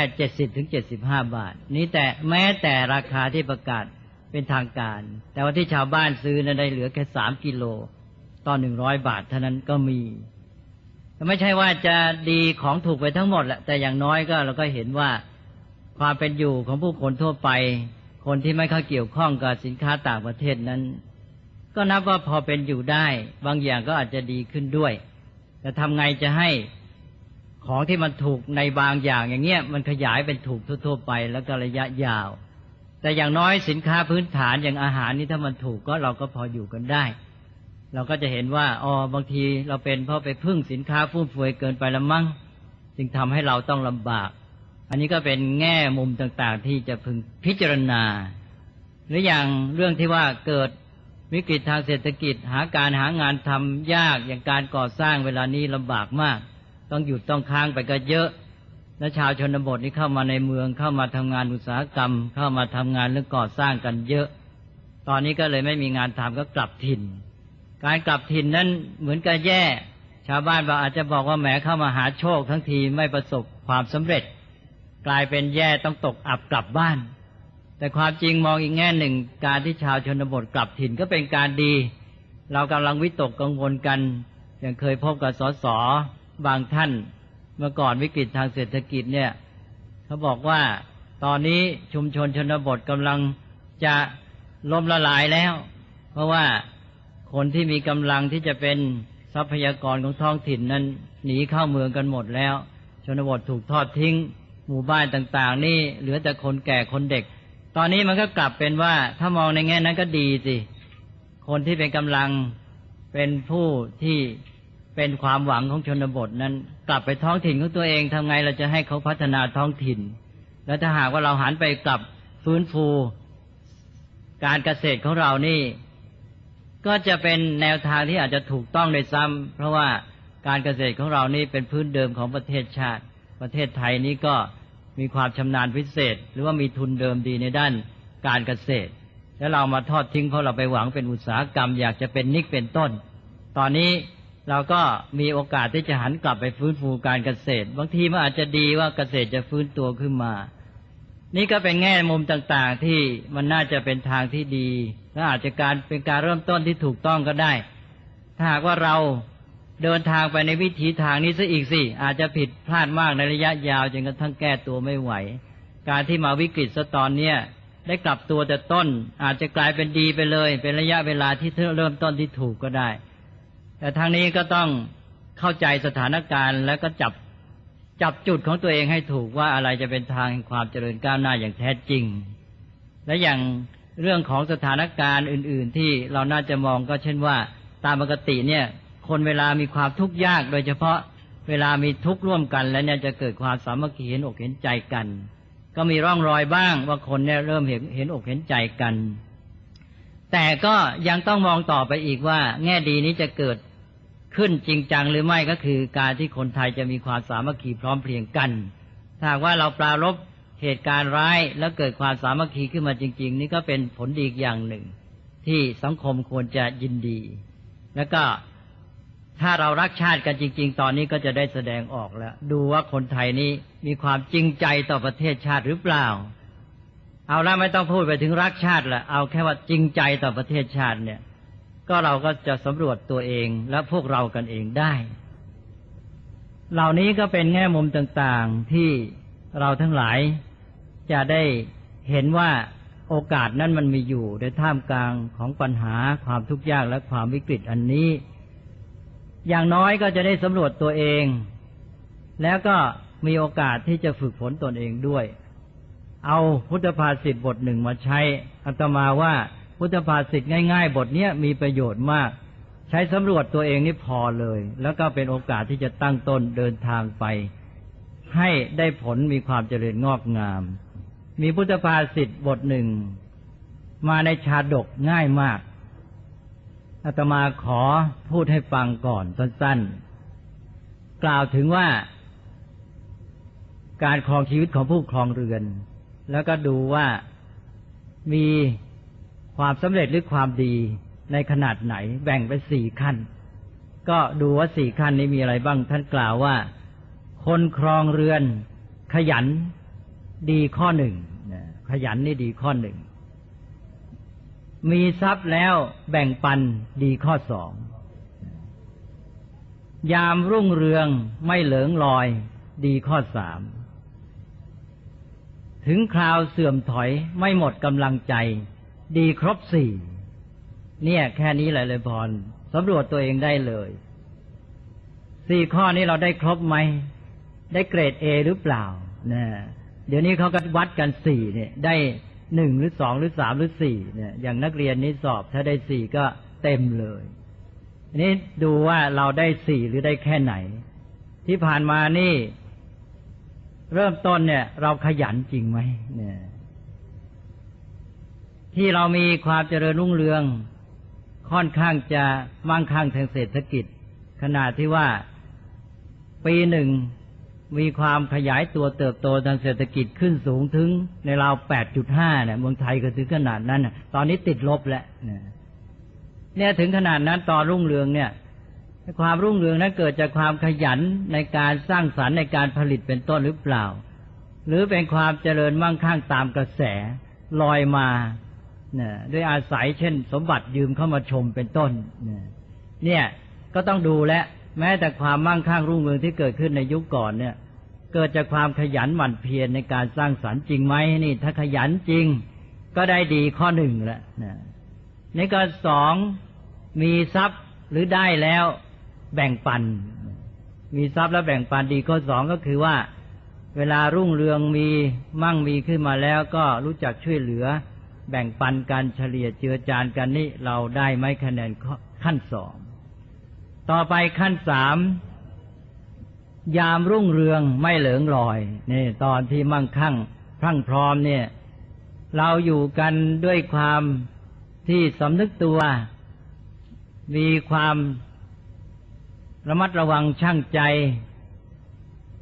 70-75 บาทนี้แต่แม้แต่ราคาที่ประกาศเป็นทางการแต่ว่าที่ชาวบ้านซื้อนั้นได้เหลือแค่3 กิโลต่อ100 บาทเท่านั้นก็มีไม่ใช่ว่าจะดีของถูกไปทั้งหมดแหละแต่อย่างน้อยก็เราก็เห็นว่าความเป็นอยู่ของผู้คนทั่วไปคนที่ไม่เข้าเกี่ยวข้องกับสินค้าต่างประเทศนั้นก็นับว่าพอเป็นอยู่ได้บางอย่างก็อาจจะดีขึ้นด้วยแต่ทำไงจะให้ของที่มันถูกในบางอย่างอย่างเงี้ยมันขยายเป็นถูกทั่วๆไปแล้วก็ระยะยาวแต่อย่างน้อยสินค้าพื้นฐานอย่างอาหารนี่ถ้ามันถูกก็เราก็พออยู่กันได้เราก็จะเห็นว่าบางทีเราเป็นเพราะไปพึ่งสินค้าฟุ่มเฟือยเกินไปละมั้งจึงทำให้เราต้องลำบากอันนี้ก็เป็นแง่มุมต่างๆที่จะพึงพิจารณาหรืออย่างเรื่องที่ว่าเกิดวิกฤตทางเศรษฐกิจหางานทำยากอย่างการก่อสร้างเวลานี้ลำบากมากต้องหยุดต้องค้างไปก็เยอะและชาวชนบทนี่เข้ามาในเมืองเข้ามาทำงานอุตสาหกรรมเข้ามาทำงานเรื่องก่อสร้างกันเยอะตอนนี้ก็เลยไม่มีงานทำก็กลับถิ่นการกลับถิ่นนั้นเหมือนกับแย่ชาวบ้านอาจจะบอกว่าแหมเข้ามาหาโชคทั้งทีไม่ประสบความสำเร็จกลายเป็นแย่ต้องตกอับกลับบ้านแต่ความจริงมองอีกแง่หนึ่งการที่ชาวชนบทกลับถิ่นก็เป็นการดีเรากำลังวิตกกังวลกันอย่างเคยพบกับสสบางท่านเมื่อก่อนวิกฤตทางเศรษฐกิจเนี่ยเขาบอกว่าตอนนี้ชุมชนชนบทกำลังจะล้มละลายแล้วเพราะว่าคนที่มีกำลังที่จะเป็นทรัพยากรของท้องถิ่นนั้นหนีเข้าเมืองกันหมดแล้วชนบทถูกทอดทิ้งหมู่บ้านต่างๆนี่เหลือแต่คนแก่คนเด็กตอนนี้มันก็กลับเป็นว่าถ้ามองในแง่นั้นก็ดีสิคนที่เป็นกำลังเป็นผู้ที่เป็นความหวังของชนบทนั้นกลับไปท้องถิ่นของตัวเองทำไงเราจะให้เขาพัฒนาท้องถิ่นแล้วถ้าหากว่าเราหันไปกลับฟื้นฟูการเกษตรของเรานี่ก็จะเป็นแนวทางที่อาจจะถูกต้องโดยซ้ำเพราะว่าการเกษตรของเรานี่เป็นพื้นเดิมของประเทศชาติประเทศไทยนี้ก็มีความชำนาญพิเศษหรือว่ามีทุนเดิมดีในด้านการเกษตรแล้วเรามาทอดทิ้งเพราะเราไปหวังเป็นอุตสาหกรรมอยากจะเป็นนิกเป็นต้นตอนนี้เราก็มีโอกาสที่จะหันกลับไปฟื้นฟูการเกษตรบางทีมันอาจจะดีว่าเกษตรจะฟื้นตัวขึ้นมานี่ก็เป็นแง่มุมต่างๆที่มันน่าจะเป็นทางที่ดีและอาจจะเป็นการเริ่มต้นที่ถูกต้องก็ได้ถ้าหากว่าเราเดินทางไปในวิถีทางนี้ซะอีกสิอาจจะผิดพลาดมากในระยะยาวจนกระทั่งแก้ตัวไม่ไหวการที่มาวิกฤตซะตอนเนี้ยได้กลับตัวแต่ต้นอาจจะกลายเป็นดีไปเลยเป็นระยะเวลาที่เริ่มต้นที่ถูกก็ได้แต่ทางนี้ก็ต้องเข้าใจสถานการณ์แล้วก็จับจุดของตัวเองให้ถูกว่าอะไรจะเป็นทางแห่งความเจริญก้าวหน้าอย่างแท้จริงและอย่างเรื่องของสถานการณ์อื่นๆที่เราน่าจะมองก็เช่นว่าตามปกติเนี่ยคนเวลามีความทุกข์ยากโดยเฉพาะเวลามีทุกข์ร่วมกันแล้วเนี่ยจะเกิดความสามัคคีเห็นอกเห็นใจกันก็มีร่องรอยบ้างว่าคนเนี่ยเริ่มเห็นอกเห็นใจกันแต่ก็ยังต้องมองต่อไปอีกว่าแง่ดีนี้จะเกิดขึ้นจริงจังหรือไม่ก็คือการที่คนไทยจะมีความสามัคคีพร้อมเพรียงกันถ้าหากว่าเราปรารภเหตุการณ์ร้ายแล้วเกิดความสามัคคีขึ้นมาจริงๆนี่ก็เป็นผลดีอย่างหนึ่งที่สังคมควรจะยินดีแล้วก็ถ้าเรารักชาติกันจริงๆตอนนี้ก็จะได้แสดงออกแล้วดูว่าคนไทยนี้มีความจริงใจต่อประเทศชาติหรือเปล่าเอาละไม่ต้องพูดไปถึงรักชาติละเอาแค่ว่าจริงใจต่อประเทศชาติเนี่ยก็เราก็จะสำรวจตัวเองและพวกเรากันเองได้เหล่านี้ก็เป็นแง่มุมต่างๆที่เราทั้งหลายจะได้เห็นว่าโอกาสนั้นมันมีอยู่ในท่ามกลางของปัญหาความทุกข์ยากและความวิกฤตอันนี้อย่างน้อยก็จะได้สำรวจตัวเองแล้วก็มีโอกาสที่จะฝึกฝนตนเองด้วยเอาพุทธภาษิตบทหนึ่งมาใช้อาตมาว่าพุทธภาษิตง่ายๆบทนี้มีประโยชน์มากใช้สำรวจตัวเองนี่พอเลยแล้วก็เป็นโอกาสที่จะตั้งต้นเดินทางไปให้ได้ผลมีความเจริญงอกงามมีพุทธภาษิตบทหนึ่งมาในชาดกง่ายมากอาตมาขอพูดให้ฟังก่อนสั้นๆกล่าวถึงว่าการครองชีวิตของผู้ครองเรือนแล้วก็ดูว่ามีความสำเร็จหรือความดีในขนาดไหนแบ่งไป4ขั้นก็ดูว่า4ขั้นนี้มีอะไรบ้างท่านกล่าวว่าคนครองเรือนขยันดีข้อหนึ่งขยันนี่ดีข้อหนึ่งมีทรัพย์แล้วแบ่งปันดีข้อสองยามรุ่งเรืองไม่เหลิงลอยดีข้อสามถึงคราวเสื่อมถอยไม่หมดกำลังใจดีครบ4เนี่ยแค่นี้แหละเลยพรสำรวจตัวเองได้เลย4ข้อนี้เราได้ครบไหมได้เกรด A หรือเปล่านะเดี๋ยวนี้เขาก็วัดกัน4เนี่ยได้1หรือ2หรือ3หรือ4เนี่ยอย่างนักเรียนนี้สอบถ้าได้4ก็เต็มเลยนี่ดูว่าเราได้4หรือได้แค่ไหนที่ผ่านมานี่เริ่มต้นเนี่ยเราขยันจริงไหมเนี่ยที่เรามีความเจริญรุ่งเรืองค่อนข้างจะมั่งคั่งทางเศรษฐกิจขนาดที่ว่าปีหนึ่งมีความขยายตัวเติบโตทางเศรษฐกิจขึ้นสูงถึงในราว 8.5 เนี่ยเมืองไทยก็ถึงขนาดนั้นตอนนี้ติดลบแล้วเนี่ยถึงขนาดนั้นตอนรุ่งเรืองเนี่ยความรุ่งเรืองนั้นเกิดจากความขยันในการสร้างสรรค์ในการผลิตเป็นต้นหรือเปล่าหรือเป็นความเจริญมั่งคั่งตามกระแสลอยมาด้วยอาศัยเช่นสมบัติยืมเข้ามาชมเป็นต้นเนี่ยก็ต้องดูและแม้แต่ความมั่งคั่งรุ่งเรืองที่เกิดขึ้นในยุคก่อนเนี่ยเกิดจากความขยันหมั่นเพียรในการสร้างสรรค์จริงไหมนี่ถ้าขยันจริงก็ได้ดีข้อหนึ่งแล้วนี่ก็2มีทรัพย์หรือได้แล้วแบ่งปันมีทรัพย์แล้วแบ่งปันดีข้อ2ก็คือว่าเวลารุ่งเรืองมีมั่งมีขึ้นมาแล้วก็รู้จักช่วยเหลือแบ่งปันกันเฉลี่ยเจือจานกันนี่เราได้ไหมคะแนนขั้น2ต่อไปขั้น3ยามรุ่งเรืองไม่เหลิงลอยนี่ตอนที่มั่งคั่งพรั่งพร้อมเนี่ยเราอยู่กันด้วยความที่สำนึกตัวมีความระมัดระวังชั่งใจ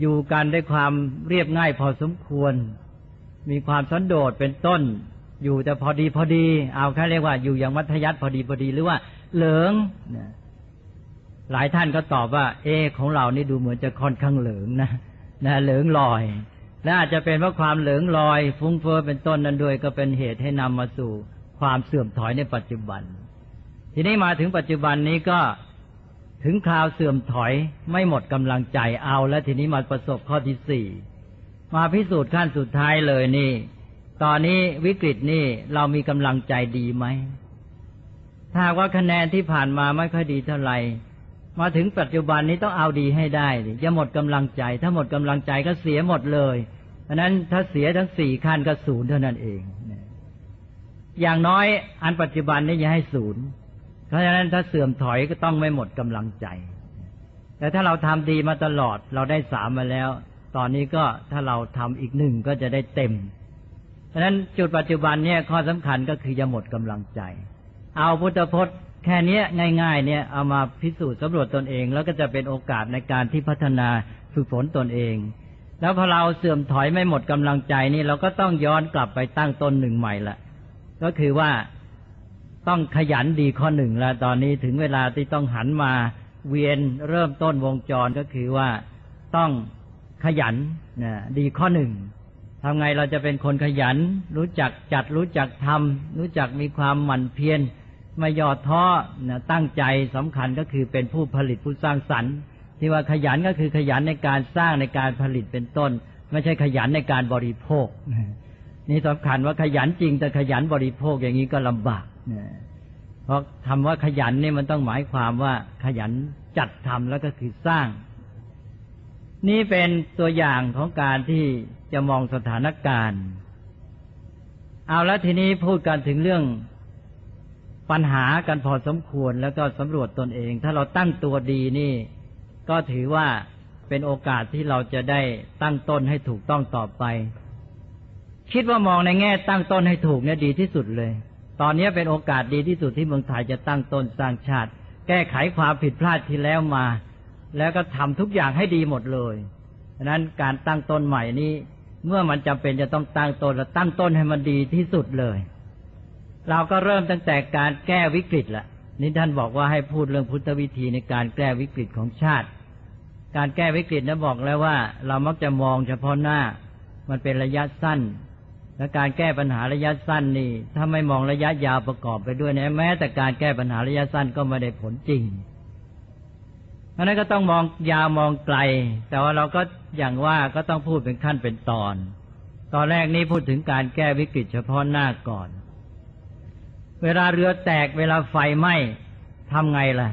อยู่กันด้วยความเรียบง่ายพอสมควรมีความสันโดษเป็นต้นอยู่แต่พอดีเอาแค่เรียกว่าอยู่อย่างมัธยัสถ์พอดีหรือว่าเหลิงหลายท่านก็ตอบว่าของเรานี่ดูเหมือนจะค่อนข้างเหลิงนะเหลิงลอยและอาจจะเป็นเพราะความเหลิงลอยฟุ้งเฟ้อเป็นต้นนั้นด้วยก็เป็นเหตุให้นำมาสู่ความเสื่อมถอยในปัจจุบันทีนี้มาถึงปัจจุบันนี้ก็ถึงคราวเสื่อมถอยไม่หมดกำลังใจเอาและทีนี้มาประสบข้อที่สี่มาพิสูจน์ขั้นสุดท้ายเลยนี่ตอนนี้วิกฤตนี่เรามีกำลังใจดีไหมถ้าว่าคะแนนที่ผ่านมาไม่ค่อยดีเท่าไหร่มาถึงปัจจุบันนี้ต้องเอาดีให้ได้อย่าหมดกำลังใจถ้าหมดกำลังใจก็เสียหมดเลยเพราะนั้นถ้าเสียทั้งสี่ขั้นก็ศูนย์เท่านั้นเองอย่างน้อยอันปัจจุบันนี้อย่าให้ศูนย์เพราะฉะนั้นถ้าเสื่อมถอยก็ต้องไม่หมดกำลังใจแต่ถ้าเราทำดีมาตลอดเราได้สามมาแล้วตอนนี้ก็ถ้าเราทำอีกหนึ่งก็จะได้เต็มเพราะฉะนั้นจุดปัจจุบันเนี่ยข้อสำคัญก็คืออย่าหมดกำลังใจเอาพุทธพจน์แค่นี้ง่ายๆเนี่ยเอามาพิสูจน์สำรวจตนเองแล้วก็จะเป็นโอกาสในการที่พัฒนาฝึกฝนตนเองแล้วพอเราเสื่อมถอยไม่หมดกำลังใจนี่เราก็ต้องย้อนกลับไปตั้งต้นหนึ่งใหม่ละก็คือว่าต้องขยันดีข้อหนึ่งแล้วตอนนี้ถึงเวลาที่ต้องหันมาเวียนเริ่มต้นวงจรก็คือว่าต้องขยันดีข้อหนึ่งทำไงเราจะเป็นคนขยันรู้จักจัดรู้จักทำรู้จักมีความหมั่นเพียรไม่ย่อท้อตั้งใจสำคัญก็คือเป็นผู้ผลิตผู้สร้างสรรค์ที่ว่าขยันก็คือขยันในการสร้างในการผลิตเป็นต้นไม่ใช่ขยันในการบริโภคนี่สำคัญว่าขยันจริงแต่ขยันบริโภคอย่างนี้ก็ลำบากเพราะคำว่าขยันนี่มันต้องหมายความว่าขยันจัดทำแล้วก็คือสร้างนี่เป็นตัวอย่างของการที่จะมองสถานการณ์เอาแล้วทีนี้พูดกันถึงเรื่องปัญหากันพอสมควรแล้วก็สำรวจตนเองถ้าเราตั้งตัวดีนี่ก็ถือว่าเป็นโอกาสที่เราจะได้ตั้งต้นให้ถูกต้องต่อไปคิดว่ามองในแง่ตั้งต้นให้ถูกเนี่ยดีที่สุดเลยตอนนี้เป็นโอกาสดีที่สุดที่เมืองไทยจะตั้งต้นสร้างชาติแก้ไขความผิดพลาดที่แล้วมาแล้วก็ทำทุกอย่างให้ดีหมดเลยฉะนั้นการตั้งต้นใหม่นี้เมื่อมันจำเป็นจะต้องตั้งต้นแล้วตั้งต้นให้มันดีที่สุดเลยเราก็เริ่มตั้งแต่การแก้วิกฤตละนี่ท่านบอกว่าให้พูดเรื่องพุทธวิธีในการแก้วิกฤตของชาติการแก้วิกฤตนั้นบอกแล้วว่าเรามักจะมองเฉพาะหน้ามันเป็นระยะสั้นและการแก้ปัญหาระยะสั้นนี่ถ้าไม่มองระยะยาวประกอบไปด้วยนะแม้แต่การแก้ปัญหาระยะสั้นก็ไม่ได้ผลจริงเพราะนั้นก็ต้องมองยาวมองไกลแต่ว่าเราก็อย่างว่าก็ต้องพูดเป็นขั้นเป็นตอนแรกนี้พูดถึงการแก้วิกฤตเฉพาะหน้าก่อนเวลาเรือแตกเวลาไฟไหม้ทำไงล่ะ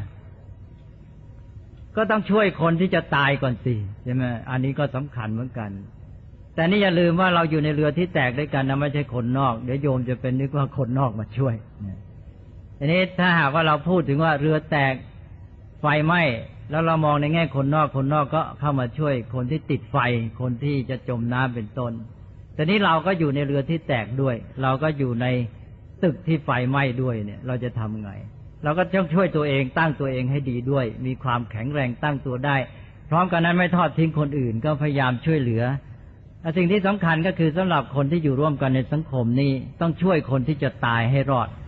ก็ต้องช่วยคนที่จะตายก่อนสิใช่ไหมอันนี้ก็สำคัญเหมือนกันแต่นี่อย่าลืมว่าเราอยู่ในเรือที่แตกด้วยกันนะไม่ใช่คนนอกเดี๋ยวโยมจะเป็นนึกว่าคนนอกมาช่วยอันนี้ถ้าหากว่าเราพูดถึงว่าเรือแตกไฟไหม้แล้วเรามองในแง่คนนอกก็เข้ามาช่วยคนที่ติดไฟคนที่จะจมน้ำเป็นต้นแต่นี้เราก็อยู่ในเรือที่แตกด้วยเราก็อยู่ในตึกที่ไฟไหม้ด้วยเนี่ยเราจะทำไงเราก็ต้องช่วยตัวเองตั้งตัวเองให้ดีด้วยมีความแข็งแรงตั้งตัวได้พร้อมกันนั้นไม่ทอดทิ้งคนอื่นก็พยายามช่วยเหลือสิ่งที่สำคัญก็คือสำหรับคนที่อยู่ร่วมกันในสังคมนี้ต้องช่วยคนที่จะตายให้รอด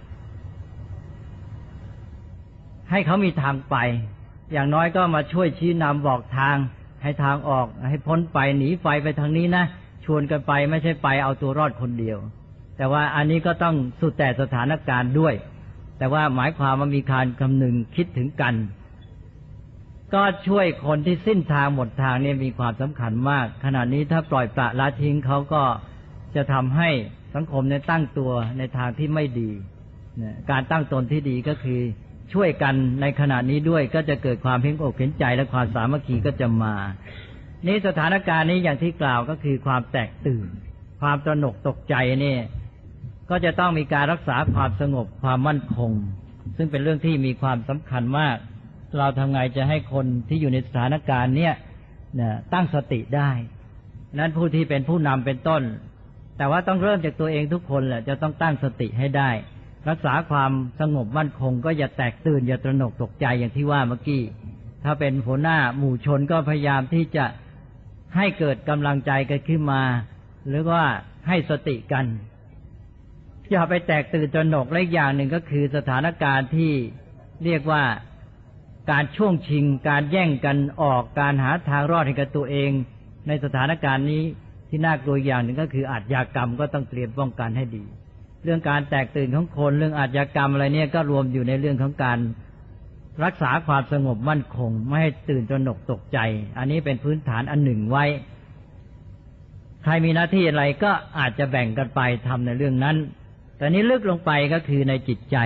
ให้เขามีทางไปอย่างน้อยก็มาช่วยชี้นำบอกทางให้ทางออกให้พ้นไปหนีไฟไปทางนี้นะชวนกันไปไม่ใช่ไปเอาตัวรอดคนเดียวแต่ว่าอันนี้ก็ต้องสุดแต่สถานการณ์ด้วยแต่ว่าหมายความว่ามีการคำนึงคิดถึงกันก็ช่วยคนที่สิ้นทางหมดทางนี่มีความสำคัญมากขณะนี้ถ้าปล่อยปละละทิ้งเขาก็จะทำให้สังคมในตั้งตัวในทางที่ไม่ดีการตั้งตนที่ดีก็คือช่วยกันในขณะนี้ด้วยก็จะเกิดความเห็นอกเห็นใจและความสามัคคีก็จะมานี่สถานการณ์นี้อย่างที่กล่าวก็คือความแตกตื่นความตระหนกตกใจนี่ก็จะต้องมีการรักษาความสงบความมั่นคงซึ่งเป็นเรื่องที่มีความสำคัญมากเราทำไงจะให้คนที่อยู่ในสถานการณ์เนี้ยตั้งสติได้นั้นผู้ที่เป็นผู้นำเป็นต้นแต่ว่าต้องเริ่มจากตัวเองทุกคนแหละจะต้องตั้งสติให้ได้รักษาความสงบมั่นคงก็อย่าแตกตื่นอย่าตระหนกตกใจอย่างที่ว่าเมื่อกี้ถ้าเป็นหัวหน้าหมู่ชนก็พยายามที่จะให้เกิดกำลังใจกันขึ้นมาหรือว่าให้สติกันอย่าไปแตกตื่นตระหนกและอีกอย่างหนึ่งก็คือสถานการณ์ที่เรียกว่าการช่วงชิงการแย่งกันออกการหาทางรอดให้กับตัวเองในสถานการณ์นี้ที่น่ากลัวอย่างหนึ่งก็คืออาชญากรรมก็ต้องเตรียมป้องกันให้ดีเรื่องการแตกตื่นของคนเรื่องอาชญากรรมอะไรเนี่ยก็รวมอยู่ในเรื่องของการรักษาความสงบมั่นคงไม่ให้ตื่นตระหนกตกใจอันนี้เป็นพื้นฐานอันหนึ่งไว้ใครมีหน้าที่อะไรก็อาจจะแบ่งกันไปทำในเรื่องนั้นแต่นี้ลึกลงไปก็คือในจิตใจ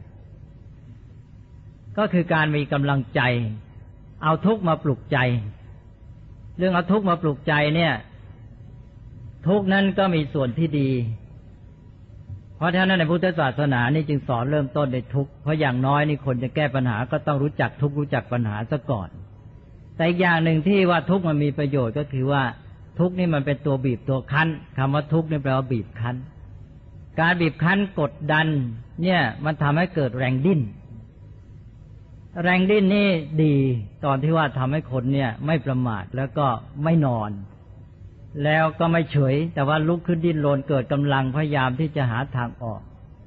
ก็คือการมีกำลังใจเอาทุกข์มาปลุกใจเรื่องเอาทุกข์มาปลุกใจเนี่ยทุกข์นั้นก็มีส่วนที่ดีเพราะฉะนั้นในพุทธศาสนานี่จึงสอนเริ่มต้นในทุกข์เพราะอย่างน้อยนี่คนจะแก้ปัญหาก็ต้องรู้จักทุกข์รู้จักปัญหาซะก่อนแต่อีกอย่างหนึ่งที่ว่าทุกข์มันมีประโยชน์ก็คือว่าทุกข์นี่มันเป็นตัวบีบตัวคั้นคำว่าทุกข์นี่แปลว่าบีบคั้นการบีบคั้นกดดันเนี่ยมันทำให้เกิดแรงดิ้นแรงดิ้นนี่ดีตอนที่ว่าทำให้คนเนี่ยไม่ประมาทแล้วก็ไม่นอนแล้วก็ไม่เฉยแต่ว่าลุกขึ้นดิ้นรนเกิดกำลังพยายามที่จะหาทางออก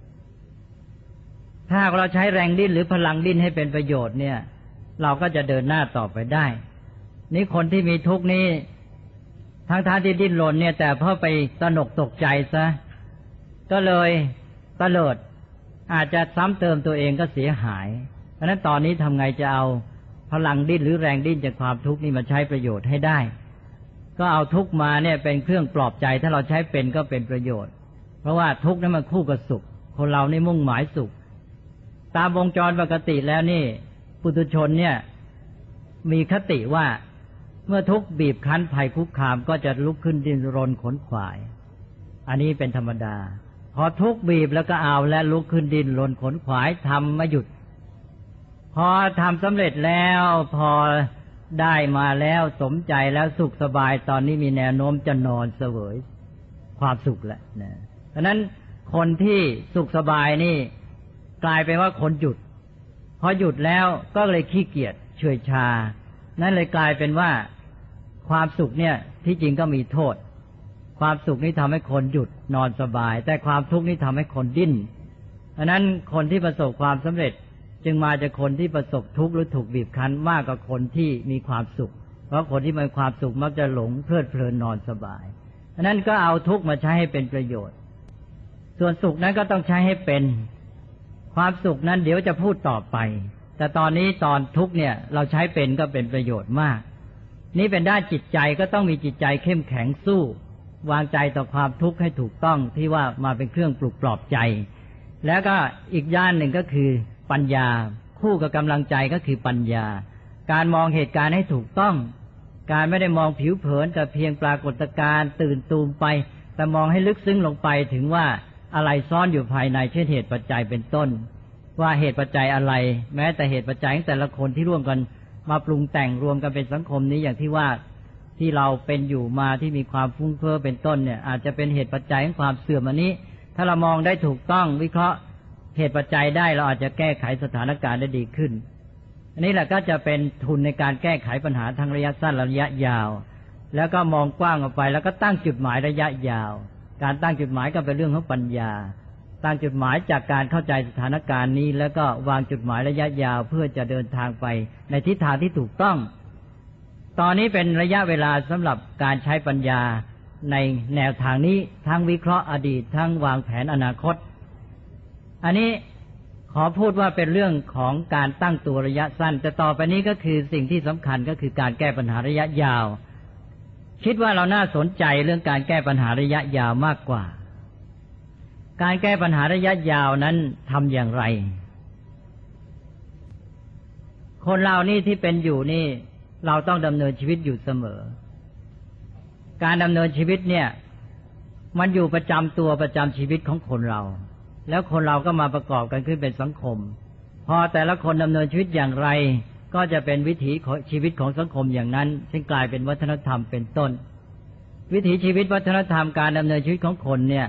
ถ้าเราใช้แรงดิ้นหรือพลังดิ้นให้เป็นประโยชน์เนี่ยเราก็จะเดินหน้าต่อไปได้นี่คนที่มีทุกข์นี้ทั้งที่ดิ้นรนเนี่ยแต่พอไปตระหนกตกใจซะก็เลยเตลิดอาจจะซ้ำเติมตัวเองก็เสียหายเพราะฉะนั้นตอนนี้ทำไงจะเอาพลังดิ้นหรือแรงดิ้นจากความทุกข์นี่มาใช้ประโยชน์ให้ได้ก็เอาทุกข์มาเนี่ยเป็นเครื่องปลอบใจถ้าเราใช้เป็นก็เป็นประโยชน์เพราะว่าทุกข์นั้นมันคู่กับสุขคนเรานี่มุ่งหมายสุขตามวงจรปกติแล้วนี่ปุถุชนเนี่ยมีคติว่าเมื่อทุกข์บีบคั้นภัยคุกคามก็จะลุกขึ้นดิ้นรนขนขวายอันนี้เป็นธรรมดาพอทุกข์บีบแล้วก็เอาและลุกขึ้นดิ้นรนขนขวายทำไม่หยุดพอทำสำเร็จแล้วพอได้มาแล้วสมใจแล้วสุขสบายตอนนี้มีแนวโน้มจะนอนเสวยความสุขแล้วนะเพราะนั้นคนที่สุขสบายนี่กลายเป็นว่าคนหยุดพอหยุดแล้วก็เลยขี้เกียจเฉื่อยชานั่นเลยกลายเป็นว่าความสุขเนี่ยที่จริงก็มีโทษความสุขนี้ทำให้คนหยุดนอนสบายแต่ความทุกข์นี้ทำให้คนดิ้นเพราะนั้นคนที่ประสบความสำเร็จจึงมาจากคนที่ประสบทุกข์หรือถูกบีบคั้นมากกว่าคนที่มีความสุขเพราะคนที่มีความสุขมักจะหลงเพลิดเพลินนอนสบายเพราะนั้นก็เอาทุกข์มาใช้ให้เป็นประโยชน์ส่วนสุขนั้นก็ต้องใช้ให้เป็นความสุขนั้นเดี๋ยวจะพูดต่อไปแต่ตอนนี้ตอนทุกข์เนี่ยเราใช้เป็นก็เป็นประโยชน์มากนี่เป็นด้านจิตใจก็ต้องมีจิตใจเข้มแข็งสู้วางใจต่อความทุกข์ให้ถูกต้องที่ว่ามาเป็นเครื่องปลุกปลอบใจแล้วก็อีกด้านหนึ่งก็คือปัญญาคู่กับกำลังใจก็คือปัญญาการมองเหตุการณ์ให้ถูกต้องการไม่ได้มองผิวเผินแต่เพียงปรากฏการณ์ตื่นตูมไปแต่มองให้ลึกซึ้งลงไปถึงว่าอะไรซ่อนอยู่ภายในเช่นเหตุปัจจัยเป็นต้นว่าเหตุปัจจัยอะไรแม้แต่เหตุปัจจัยของแต่ละคนที่ร่วมกันมาปรุงแต่งรวมกันเป็นสังคมนี้อย่างที่ว่าที่เราเป็นอยู่มาที่มีความฟุ้งเฟ้อเป็นต้นเนี่ยอาจจะเป็นเหตุปัจจัยของความเสื่อมอันนี้ถ้าเรามองได้ถูกต้องวิเคราะห์เหตุปัจจัยได้เราอาจจะแก้ไขสถานการณ์ได้ดีขึ้นอันนี้แหละก็จะเป็นทุนในการแก้ไขปัญหาทั้งระยะสั้นและระยะยาวแล้วก็มองกว้างออกไปแล้วก็ตั้งจุดหมายระยะยาวการตั้งจุดหมายก็เป็นเรื่องของปัญญาตั้งจุดหมายจากการเข้าใจสถานการณ์นี้แล้วก็วางจุดหมายระยะยาวเพื่อจะเดินทางไปในทิศทางที่ถูกต้องตอนนี้เป็นระยะเวลาสำหรับการใช้ปัญญาในแนวทางนี้ทั้งวิเคราะห์อดีตทั้งวางแผนอนาคตอันนี้ขอพูดว่าเป็นเรื่องของการตั้งตัวระยะสั้นแต่ต่อไปนี้ก็คือสิ่งที่สำคัญก็คือการแก้ปัญหาระยะยาวคิดว่าเราน่าสนใจเรื่องการแก้ปัญหาระยะยาวมากกว่าการแก้ปัญหาระยะยาวนั้นทำอย่างไรคนเรานี่ที่เป็นอยู่นี่เราต้องดำเนินชีวิตอยู่เสมอการดำเนินชีวิตเนี่ยมันอยู่ประจำตัวประจำชีวิตของคนเราแล้วคนเราก็มาประกอบกันขึ้นเป็นสังคมพอแต่ละคนดำเนินชีวิตอย่างไรก็จะเป็นวิถีชีวิตของสังคมอย่างนั้นซึ่งกลายเป็นวัฒนธรรมเป็นต้นวิถีชีวิตวัฒนธรรมการดำเนินชีวิตของคนเนี่ย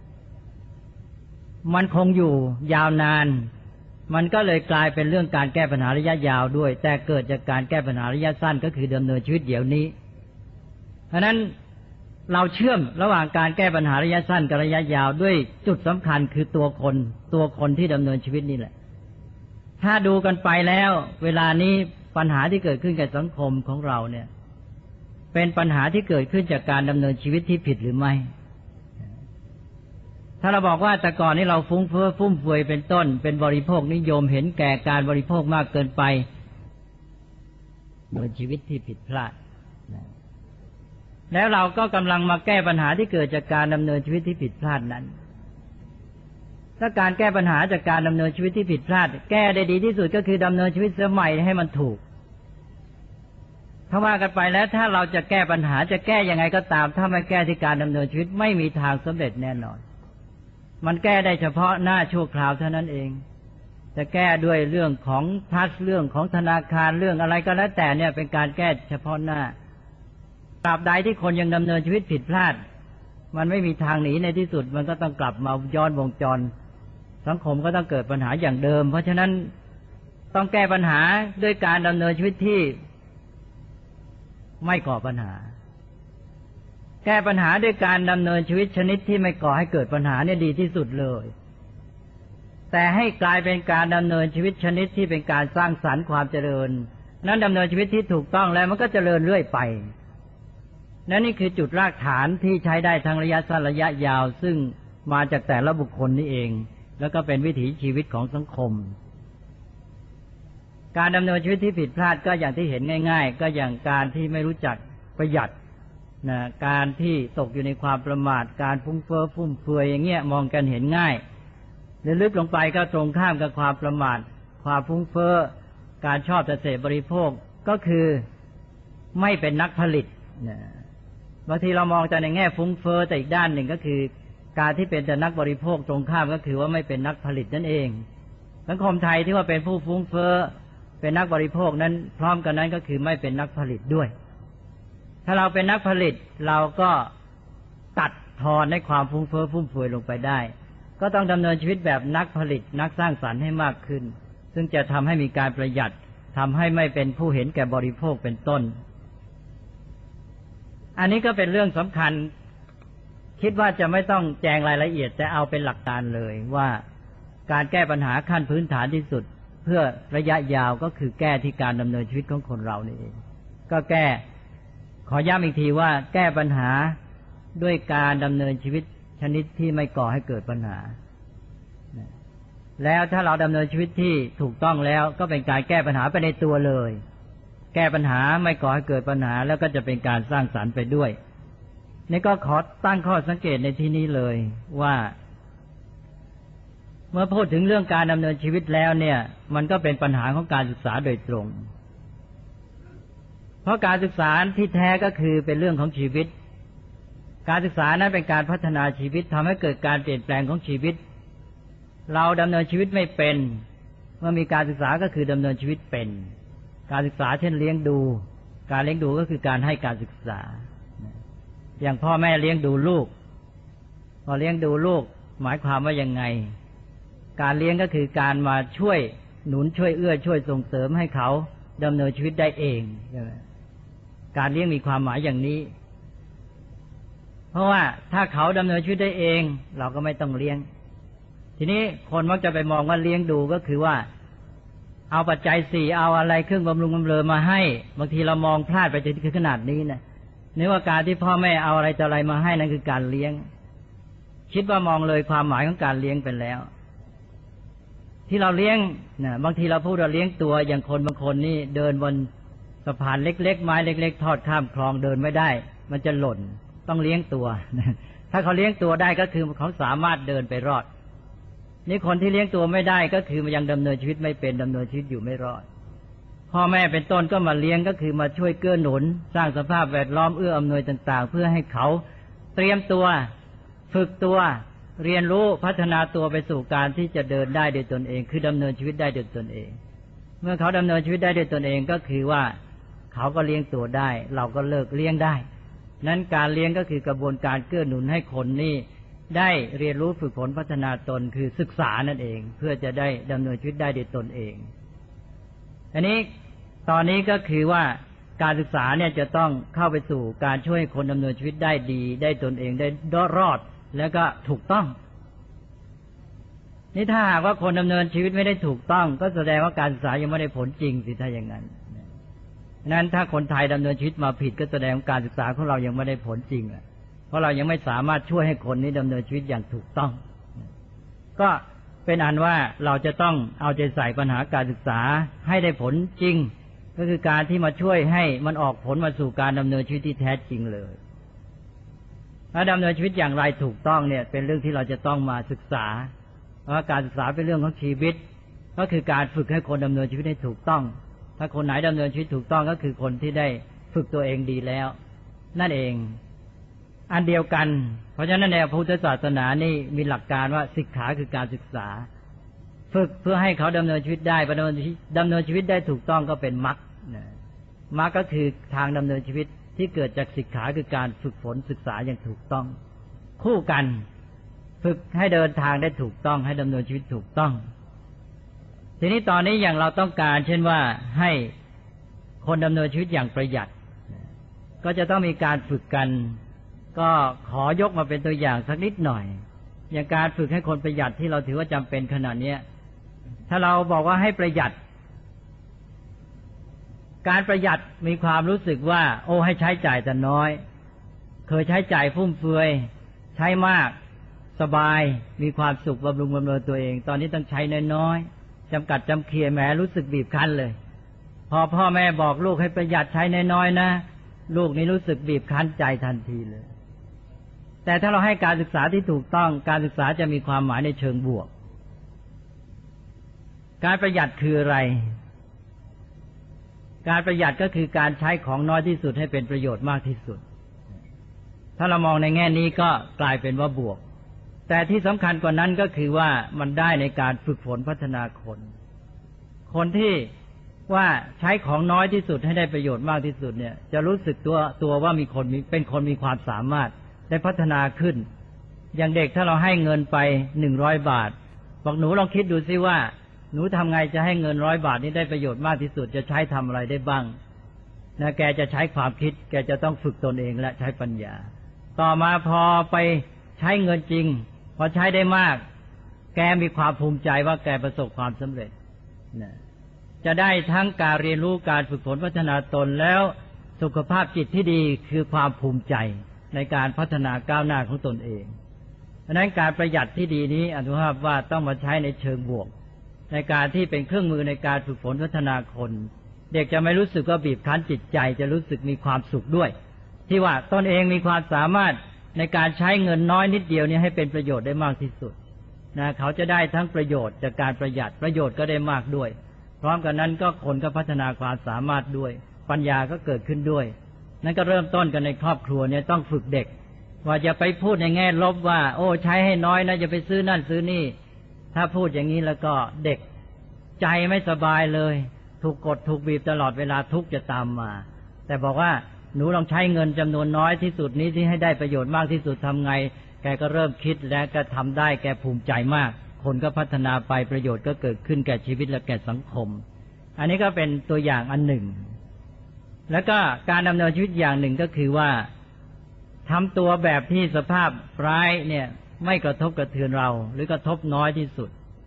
มันคงอยู่ยาวนานมันก็เลยกลายเป็นเรื่องการแก้ปัญหาระยะยาวด้วยแต่เกิดจากการแก้ปัญหาระยะสั้นก็คือดำเนินชีวิตเดี๋ยวนี้เพราะนั้นเราเชื่อมระหว่างการแก้ปัญหาระยะสั้นกับระยะยาวด้วยจุดสำคัญคือตัวคนที่ดำเนินชีวิตนี่แหละถ้าดูกันไปแล้วเวลานี้ปัญหาที่เกิดขึ้นกับสังคมของเราเนี่ยเป็นปัญหาที่เกิดขึ้นจากการดำเนินชีวิตที่ผิดหรือไม่ถ้าเราบอกว่าแต่ก่อนนี้เราฟุ้งเฟ้อฟุ่มเฟือยเป็นต้นเป็นบริโภคนิยมเห็นแก่การบริโภคมากเกินไปดำเนินชีวิตที่ผิดพลาดแล้วเราก็กำลังมาแก้ปัญหาที่เกิดจากการดำเนินชีวิตที่ผิดพลาดนั้นถ้าการแก้ปัญหาจากการดำเนินชีวิตที่ผิดพลาดแก้ได้ดีที่สุดก็คือดำเนินชีวิตสมัยให้มันถูกถ้าว่ากันไปแล้วถ้าเราจะแก้ปัญหาจะแก้ยังไงก็ตามถ้าไม่แก้ที่การดำเนินชีวิตไม่มีทางสำเร็จแน่นอนมันแก้ได้เฉพาะหน้าชั่วคราวเท่านั้นเองจะแก้ด้วยเรื่องของทัสเรื่องของธนาคารเรื่องอะไรก็แล้วแต่เนี่ยเป็นการแก้เฉพาะหน้าตราบใดที่คนยังดำเนินชีวิตผิดพลาดมันไม่มีทางหนีในที่สุดมันก็ต้องกลับมาย้อนวงจรสังคมก็ต้องเกิดปัญหาอย่างเดิมเพราะฉะนั้นต้องแก้ปัญหาด้วยการดำเนินชีวิตที่ไม่ก่อปัญหาแก้ปัญหาด้วยการดำเนินชีวิตชนิดที่ไม่ก่อให้เกิดปัญหาเนี่ยดีที่สุดเลยแต่ให้กลายเป็นการดำเนินชีวิตชนิดที่เป็นการสร้างสรรค์ความเจริญนั้นดำเนินชีวิตที่ถูกต้องแล้วมันก็เจริญเรื่อยไปนั่นนี่คือจุดรากฐานที่ใช้ได้ทั้งระยะสั้นระยะยาวซึ่งมาจากแต่ละบุคคลนี่เองแล้วก็เป็นวิถีชีวิตของสังคมการดำเนินชีวิตที่ผิดพลาดก็อย่างที่เห็นง่ายๆก็อย่างการที่ไม่รู้จักประหยัดนะการที่ตกอยู่ในความประมาทการฟุ้งเฟ้อฟุ่มเฟือยอย่างเงี้ยมองกันเห็นง่ายลึกลงไปก็ตรงข้ามกับความประมาทความฟุ้งเฟ้อการชอบแต่เสพบริโภคก็คือไม่เป็นนักผลิตนะบางทีเรามองแต่ในแง่ฟุ้งเฟ้อแต่อีกด้านหนึ่งก็คือการที่เป็นแต่นักบริโภคตรงข้ามก็คือว่าไม่เป็นนักผลิตนั่นเองสังคมไทยที่ว่าเป็นผู้ฟุ้งเฟ้อเป็นนักบริโภคนั้นพร้อมกันนั้นก็คือไม่เป็นนักผลิตด้วยถ้าเราเป็นนักผลิตเราก็ตัดทอนในความฟุ้งเฟ้อฟุ่มเฟือยลงไปได้ก็ต้องดำเนินชีวิตแบบนักผลิตนักสร้างสรรค์ให้มากขึ้นซึ่งจะทำให้มีการประหยัดทำให้ไม่เป็นผู้เห็นแก่บริโภคเป็นต้นอันนี้ก็เป็นเรื่องสำคัญคิดว่าจะไม่ต้องแจงรายละเอียดแต่เอาเป็นหลักการเลยว่าการแก้ปัญหาขั้นพื้นฐานที่สุดเพื่อระยะยาวก็คือแก้ที่การดำเนินชีวิตของคนเรานี่เองก็แก้ขอย้ำอีกทีว่าแก้ปัญหาด้วยการดำเนินชีวิตชนิดที่ไม่ก่อให้เกิดปัญหาแล้วถ้าเราดำเนินชีวิตที่ถูกต้องแล้วก็เป็นการแก้ปัญหาไปในตัวเลยแก้ปัญหาไม่ก่อให้เกิดปัญหาแล้วก็จะเป็นการสร้างสรรค์ไปด้วยนี่ก็ขอตั้งข้อสังเกตในที่นี้เลยว่าเมื่อพูดถึงเรื่องการดำเนินชีวิตแล้วเนี่ยมันก็เป็นปัญหาของการศึกษาโดยตรงเพราะการศึกษาที่แท้ก็คือเป็นเรื่องของชีวิตการศึกษานั้นเป็นการพัฒนาชีวิตทำให้เกิดการเปลี่ยนแปลงของชีวิตเราดำเนินชีวิตไม่เป็นเมื่อมีการศึกษาก็คือดำเนินชีวิตเป็นการศึกษาเช่นเลี้ยงดูการเลี้ยงดูก็คือการให้การศึกษาอย่างพ่อแม่เลี้ยงดูลูกพอเลี้ยงดูลูกหมายความว่ายังไงการเลี้ยงก็คือการมาช่วยหนุนช่วยเอื้อช่วยส่งเสริมให้เขาดำเนินชีวิตได้เองใช่ไหมการเลี้ยงมีความหมายอย่างนี้เพราะว่าถ้าเขาดำเนินชีวิตได้เองเราก็ไม่ต้องเลี้ยงทีนี้คนมักจะไปมองว่าเลี้ยงดูก็คือว่าเอาปัจจัยสี่เอาอะไรเครื่องบำรุงบำเรอมาให้บางทีเรามองพลาดไปจนถึงขนาดนี้นะนึกว่าการที่พ่อแม่เอาอะไรต่ออะไรมาให้นั่นคือการเลี้ยงคิดว่ามองเลยความหมายของการเลี้ยงไปแล้วที่เราเลี้ยงนะบางทีเราพูดว่าเลี้ยงตัวอย่างคนบางคนนี่เดินบนสะพานเล็กๆไม้เล็กๆทอดข้ามคลองเดินไม่ได้มันจะหล่นต้องเลี้ยงตัวถ้าเขาเลี้ยงตัวได้ก็คือเขาสามารถเดินไปรอดนี่คนที่เลี้ยงตัวไม่ได้ก็คือมันยังดำเนินชีวิตไม่เป็นดำเนินชีวิตอยู่ไม่รอดพ่อแม่เป็นต้นก็มาเลี้ยงก็คือมาช่วยเกื้อหนุนสร้างสภาพแวดล้อมเอื้ออำนวยต่างๆเพื่อให้เขาเตรียมตัวฝึกตัวเรียนรู้พัฒนาตัวไปสู่การที่จะเดินได้โดยตนเองคือดำเนินชีวิตได้โดยตนเองเมื่อเขาดำเนินชีวิตได้โดยตนเองก็คือว่าเขาก็เลี้ยงตัวได้เราก็เลิกเลี้ยงได้นั้นการเลี้ยงก็คือกระบวนการเกื้อหนุนให้คนนี่ได้เรียนรู้ฝึกฝนพัฒนาตนคือศึกษานั่นเองเพื่อจะได้ดำเนินชีวิตได้โดยตนเองอันนี้ตอนนี้ก็คือว่าการศึกษาเนี่ยจะต้องเข้าไปสู่การช่วยคนดำเนินชีวิตได้ดีได้ตนเองได้รอดแล้วก็ถูกต้องนี่ถ้าหากว่าคนดำเนินชีวิตไม่ได้ถูกต้องก็แสดงว่าการศึกษายังไม่ได้ผลจริงสิถ้าอย่างนั้นนั้นถ้าคนไทยดำเนินชีวิตมาผิดก็แสดงว่าการศึกษาของเรายังไม่ได้ผลจริงเพราะเรายังไม่สามารถช่วยให้คนนี้ดำเนินชีวิตอย่างถูกต้องก็เป็นอันว่าเราจะต้องเอาใจใส่ปัญหาการศึกษาให้ได้ผลจริงก็คือการที่มาช่วยให้มันออกผลมาสู่การดำเนินชีวิตที่แท้จริงเลยถ้าดำเนินชีวิตอย่างไรถูกต้องเนี่ยเป็นเรื่องที่เราจะต้องมาศึกษาเพราะการศึกษาเป็นเรื่องของชีวิตก็คือการฝึกให้คนดำเนินชีวิตให้ถูกต้องถ้าคนไหนดำเนินชีวิตถูกต้องก็คือคนที่ได้ฝึกตัวเองดีแล้วนั่นเองอันเดียวกันเพราะฉะนั้นในพุทธศาสนานี่มีหลักการว่าศิกขาคือการศึกษาฝึกเพื่อให้เขาดำเนินชีวิตได้ดำเนินชีวิตได้ถูกต้องก็เป็นมรรคมรรคก็คือทางดำเนินชีวิตที่เกิดจากศิกขาคือการฝึกฝนศึกษาอย่างถูกต้องคู่กันฝึกให้เดินทางได้ถูกต้องให้ดำเนินชีวิตถูกต้องทีนี้ตอนนี้อย่างเราต้องการเช่นว่าให้คนดำเนินชีวิตอย่างประหยัดก็จะต้องมีการฝึกกันก็ขอยกมาเป็นตัวอย่างสักนิดหน่อยอย่างการฝึกให้คนประหยัดที่เราถือว่าจำเป็นขนาดนี้ถ้าเราบอกว่าให้ประหยัดการประหยัดมีความรู้สึกว่าโอ้ให้ใช้จ่ายแต่น้อยเคยใช้จ่ายฟุ่มเฟือยใช้มากสบายมีความสุขบำรุงบำเรอตัวเองตอนนี้ต้องใช้น้อยๆจำกัดจำเคียแหมรู้สึกบีบคั้นเลยพอพ่อแม่บอกลูกให้ประหยัดใช้น้อยๆนะลูกนี่รู้สึกบีบคั้นใจทันทีเลยแต่ถ้าเราให้การศึกษาที่ถูกต้องการศึกษาจะมีความหมายในเชิงบวกการประหยัดคืออะไรการประหยัดก็คือการใช้ของน้อยที่สุดให้เป็นประโยชน์มากที่สุดถ้าเรามองในแง่นี้ก็กลายเป็นว่าบวกแต่ที่สำคัญกว่านั้นก็คือว่ามันได้ในการฝึกฝนพัฒนาคนที่ว่าใช้ของน้อยที่สุดให้ได้ประโยชน์มากที่สุดเนี่ยจะรู้สึกตัวว่าเป็นคนมีความสามารถได้พัฒนาขึ้นอย่างเด็กถ้าเราให้เงินไป100 บาทบอกหนูลองคิดดูซิว่าหนูทำไงจะให้เงิน100 บาทนี้ได้ประโยชน์มากที่สุดจะใช้ทำอะไรได้บ้างนะแกจะใช้ความคิดแกจะต้องฝึกตนเองและใช้ปัญญาต่อมาพอไปใช้เงินจริงพอใช้ได้มากแกมีความภูมิใจว่าแกประสบความสำเร็จนะจะได้ทั้งการเรียนรู้การฝึกฝนพัฒนาตนแล้วสุขภาพจิตที่ดีคือความภูมิใจในการพัฒนาก้าวหน้าของตนเองดังนั้นการประหยัดที่ดีนี้อนุภาพว่าต้องมาใช้ในเชิงบวกในการที่เป็นเครื่องมือในการฝึกฝนพัฒนาคนเด็กจะไม่รู้สึกว่าบีบคั้นจิตใจจะรู้สึกมีความสุขด้วยที่ว่าตนเองมีความสามารถในการใช้เงินน้อยนิดเดียวนี้ให้เป็นประโยชน์ได้มากที่สุดนะเขาจะได้ทั้งประโยชน์จากการประหยัดประโยชน์ก็ได้มากด้วยพร้อมกันนั้นก็คนก็พัฒนาความสามารถด้วยปัญญาก็เกิดขึ้นด้วยนั่นก็เริ่มต้นกันในครอบครัวเนี่ยต้องฝึกเด็กว่าจะไปพูดในแง่ลบว่าโอ้ใช้ให้น้อยนะจะไปซื้อนั่นซื้อนี่ถ้าพูดอย่างนี้แล้วก็เด็กใจไม่สบายเลยถูกกดถูกบีบตลอดเวลาทุกข์จะตามมาแต่บอกว่าหนูลองใช้เงินจำนวนน้อยที่สุดนี้ที่ให้ได้ประโยชน์มากที่สุดทำไงแกก็เริ่มคิดและก็ทำได้แกภูมิใจมากคนก็พัฒนาไปประโยชน์ก็เกิดขึ้นแก่ชีวิตและแก่สังคมอันนี้ก็เป็นตัวอย่างอันหนึ่งแล้วก็การดำเนินชีวิตอย่างหนึ่งก็คือว่าทำตัวแบบที่สภาพร้ายเนี่ยไม่กระทบกระเทือนเราหรือกระทบน้อยที่สุด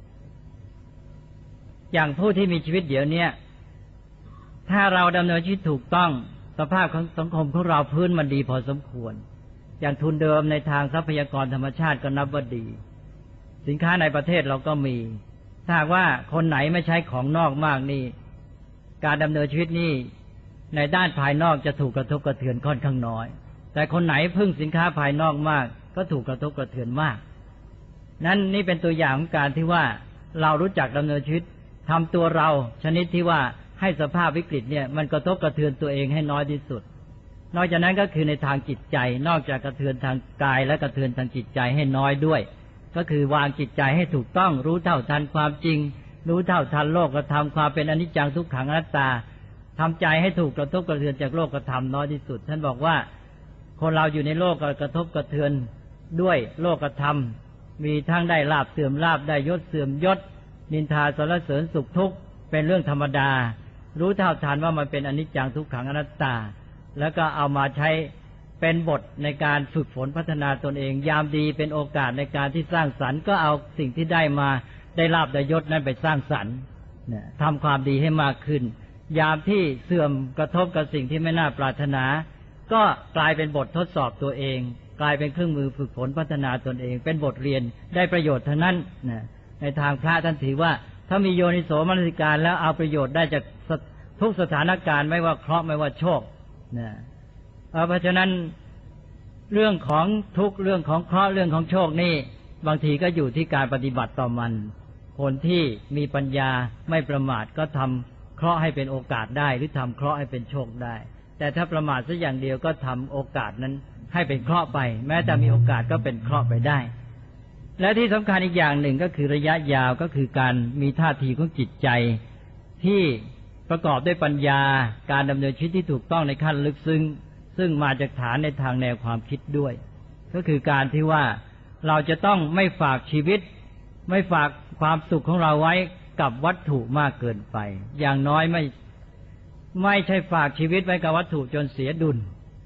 อย่างผู้ที่มีชีวิตเดี๋ยวนี้ถ้าเราดำเนินชีวิตถูกต้องสภาพของสังคมของเราพื้นมันดีพอสมควรอย่างทุนเดิมในทางทรัพยากรธรรมชาติก็นับว่าดีสินค้าในประเทศเราก็มีถ้าว่าคนไหนไม่ใช้ของนอกมากนี่การดำเนินชีวิตนี่ในด้านภายนอกจะถูกกระทบกระเทือนค่อนข้างน้อยแต่คนไหนพึ่งสินค้าภายนอกมากก็ถูกกระทบกระเทือนมากนั่นนี่เป็นตัวอย่างของการที่ว่าเรารู้จักดำเนินชีวิตทำตัวเราชนิดที่ว่าให้สภาพวิกฤตเนี่ยมันกระทบกระเทือนตัวเองให้น้อยที่สุดนอกจากนั้นก็คือในทางจิตใจนอกจากกระเทือนทางกายและกระเทือนทางจิตใจให้น้อยด้วยก็คือวางจิตใจให้ถูกต้องรู้เท่าทันความจริงรู้เท่าทันโลกธรรมความเป็นอนิจจังทุกขังอนัตตาทำใจให้ถูกกระทบกระเทือนจากโลกธรรมน้อยที่สุดท่านบอกว่าคนเราอยู่ในโลกกระทบกระเทือนด้วยโลกธรรมมีทั้งได้ลาภเสื่อมลาภได้ยศเสื่อมยศนินทาสรรเสริญสุขทุกข์เป็นเรื่องธรรมดารู้เท่าทันว่ามันเป็นอนิจจังทุกขังอนัตตาแล้วก็เอามาใช้เป็นบทในการฝึกฝนพัฒนาตนเองยามดีเป็นโอกาสในการที่สร้างสรรค์ก็เอาสิ่งที่ได้มาได้ลาภได้ยศนั้นไปสร้างสรรค์ทำความดีให้มากขึ้นยามที่เสื่อมกระทบกับสิ่งที่ไม่น่าปรารถนาก็กลายเป็นบททดสอบตัวเองกลายเป็นเครื่องมือฝึกฝนพัฒนาตนเองเป็นบทเรียนได้ประโยชน์เท่านั้นในทางพระท่านถือว่าถ้ามีโยนิโสมนสิการแล้วเอาประโยชน์ได้จากทุกสถานการณ์ไม่ว่าเคราะห์ไม่ว่าโชคเพราะฉะนั้นเรื่องของทุกเรื่องของเคราะห์เรื่องของโชคนี่บางทีก็อยู่ที่การปฏิบัติต่อมันคนที่มีปัญญาไม่ประมาทก็ทำเคราะห์ให้เป็นโอกาสได้หรือทำเคราะห์ให้เป็นโชคได้แต่ถ้าประมาทสักอย่างเดียวก็ทำโอกาสนั้นให้เป็นเคราะห์ไปแม้จะมีโอกาสก็เป็นเคราะห์ไปได้และที่สำคัญอีกอย่างหนึ่งก็คือระยะยาวก็คือการมีท่าทีของจิตใจที่ประกอบด้วยปัญญาการดำเนินชีวิตที่ถูกต้องในขั้นลึกซึ้งซึ่งมาจากฐานในทางแนวความคิดด้วยก็คือการที่ว่าเราจะต้องไม่ฝากชีวิตไม่ฝากความสุขของเราไว้กับวัตถุมากเกินไปอย่างน้อยไม่ใช่ฝากชีวิตไว้กับวัตถุจนเสียดุล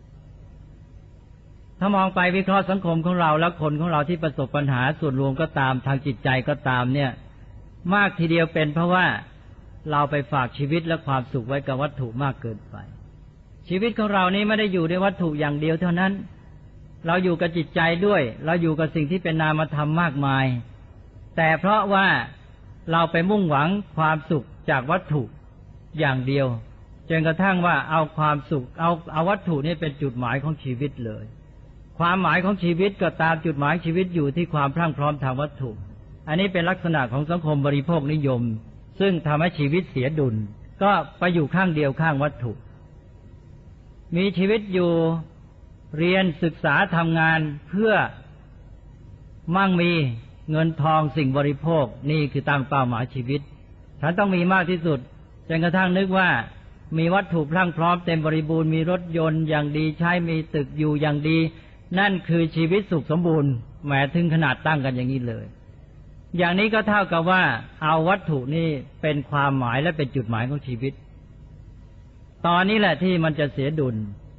ถ้ามองไปวิเคราะห์สังคมของเราและคนของเราที่ประสบปัญหาส่วนรวมก็ตามทางจิตใจก็ตามเนี่ยมากทีเดียวเป็นเพราะว่าเราไปฝากชีวิตและความสุขไว้กับวัตถุมากเกินไปชีวิตของเรานี้ไม่ได้อยู่ในวัตถุอย่างเดียวเท่านั้นเราอยู่กับจิตใจด้วยเราอยู่กับสิ่งที่เป็นนามธรรมมากมายแต่เพราะว่าเราไปมุ่งหวังความสุขจากวัตถุอย่างเดียวจนกระทั่งว่าเอาความสุขเอาวัตถุนี้เป็นจุดหมายของชีวิตเลยความหมายของชีวิตก็ตามจุดหมายชีวิตอยู่ที่ความพรั่งพร้อมทางวัตถุอันนี้เป็นลักษณะของสังคมบริโภคนิยมซึ่งทำให้ชีวิตเสียดุลก็ไปอยู่ข้างเดียวข้างวัตถุมีชีวิตอยู่เรียนศึกษาทำงานเพื่อมั่งมีเงินทองสิ่งบริโภคนี่คือตั้งเป้าหมายชีวิตฉันต้องมีมากที่สุดจนกระทั่งนึกว่ามีวัตถุพรั่งพร้อมเต็มบริบูรณ์มีรถยนต์อย่างดีใช้มีตึกอยู่อย่างดีนั่นคือชีวิตสุขสมบูรณ์แม้ถึงขนาดตั้งกันอย่างนี้เลยอย่างนี้ก็เท่ากับว่าเอาวัตถุนี่เป็นความหมายและเป็นจุดหมายของชีวิตตอนนี้แหละที่มันจะเสียดุล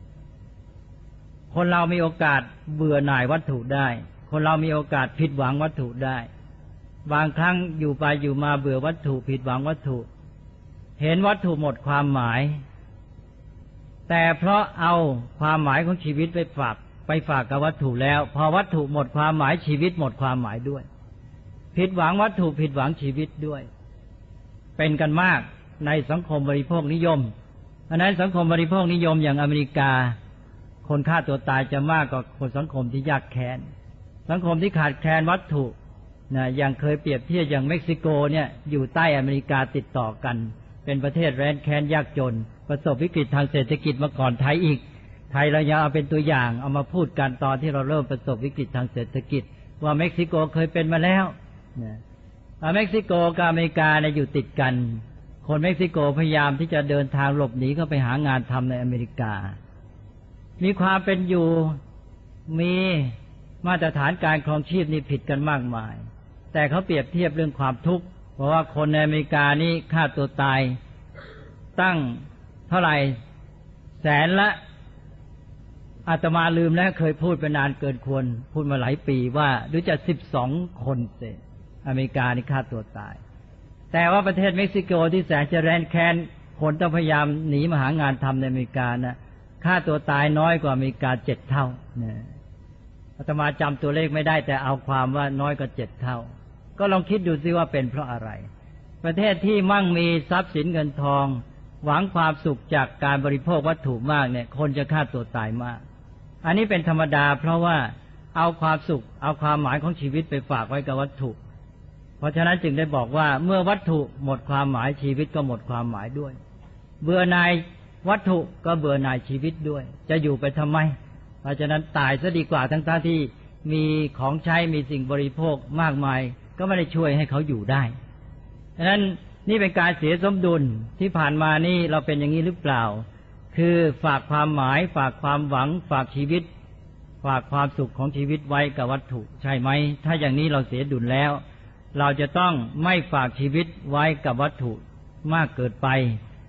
คนเรามีโอกาสเบื่อหน่ายวัตถุได้คนเรามีโอกาสผิดหวังวัตถุได้บางครั้งอยู่ไปอยู่มาเบื่อวัตถุผิดหวังวัตถุเห็นวัตถุหมดความหมายแต่เพราะเอาความหมายของชีวิตไปฝากกับวัตถุแล้วพอวัตถุหมดความหมายชีวิตหมดความหมายด้วยผิดหวังวัตถุผิดหวังชีวิตด้วยเป็นกันมากในสังคมบริโภคนิยมเพราะนั้นสังคมบริโภคนิยมอย่างอเมริกาคนฆ่าตัวตายจะมากกว่าคนสังคมที่ยากแค้นสังคมที่ขาดแคลนวัตถุอย่างเคยเปรียบเทียบอย่างเม็กซิโกเนี่ยอยู่ใต้อเมริกาติดต่อกันเป็นประเทศแร้นแค้นยากจนประสบวิกฤตทางเศรษฐกิจมาก่อนไทยอีกไทยเรายังเอาเป็นตัวอย่างเอามาพูดกันตอนที่เราเริ่มประสบวิกฤตทางเศรษฐกิจว่าเม็กซิโกเคยเป็นมาแล้วเม็กซิโกกับอเมริกาเนี่ยอยู่ติดกันคนเม็กซิโกพยายามที่จะเดินทางหลบหนีเข้าไปหางานทำในอเมริกามีความเป็นอยู่มีมาตรฐานการครองชีพนี่ผิดกันมากมายแต่เขาเปรียบเทียบเรื่องความทุกข์เพราะว่าคนในอเมริกานี่ฆ่าตัวตายตั้งเท่าไหร่แสนละอาตมาลืมแล้วเคยพูดไปนานเกินควรพูดมาหลายปีว่าหรือจะ12 คนเศษอเมริกานี่ฆ่าตัวตายแต่ว่าประเทศเม็กซิโกที่แสนจะแร้นแค้นคนต้องพยายามหนีมาหางานทำในอเมริกานะฆ่าตัวตายน้อยกว่าอเมริกา7 เท่าอาตมาจำตัวเลขไม่ได้แต่เอาความว่าน้อยกว่า7 เท่าก็ลองคิดดูซิว่าเป็นเพราะอะไรประเทศที่มั่งมีทรัพย์สินเงินทองหวังความสุขจากการบริโภควัตถุมากเนี่ยคนจะฆ่าตัวตายมากอันนี้เป็นธรรมดาเพราะว่าเอาความสุขเอาความหมายของชีวิตไปฝากไว้กับวัตถุเพราะฉะนั้นจึงได้บอกว่าเมื่อวัตถุหมดความหมายชีวิตก็หมดความหมายด้วยเบื่อหน่ายวัตถุก็เบื่อหน่ายชีวิตด้วยจะอยู่ไปทำไมเพราะฉะนั้นตายซะดีกว่าทั้งที่มีของใช้มีสิ่งบริโภคมากมายก็ไม่ได้ช่วยให้เขาอยู่ได้ฉะนั้นนี่เป็นการเสียสมดุลที่ผ่านมานี่เราเป็นอย่างนี้หรือเปล่าคือฝากความหมายฝากความหวังฝากชีวิตฝากความสุขของชีวิตไว้กับวัตถุใช่ไหมถ้าอย่างนี้เราเสียดุลแล้วเราจะต้องไม่ฝากชีวิตไว้กับวัตถุมากเกินไป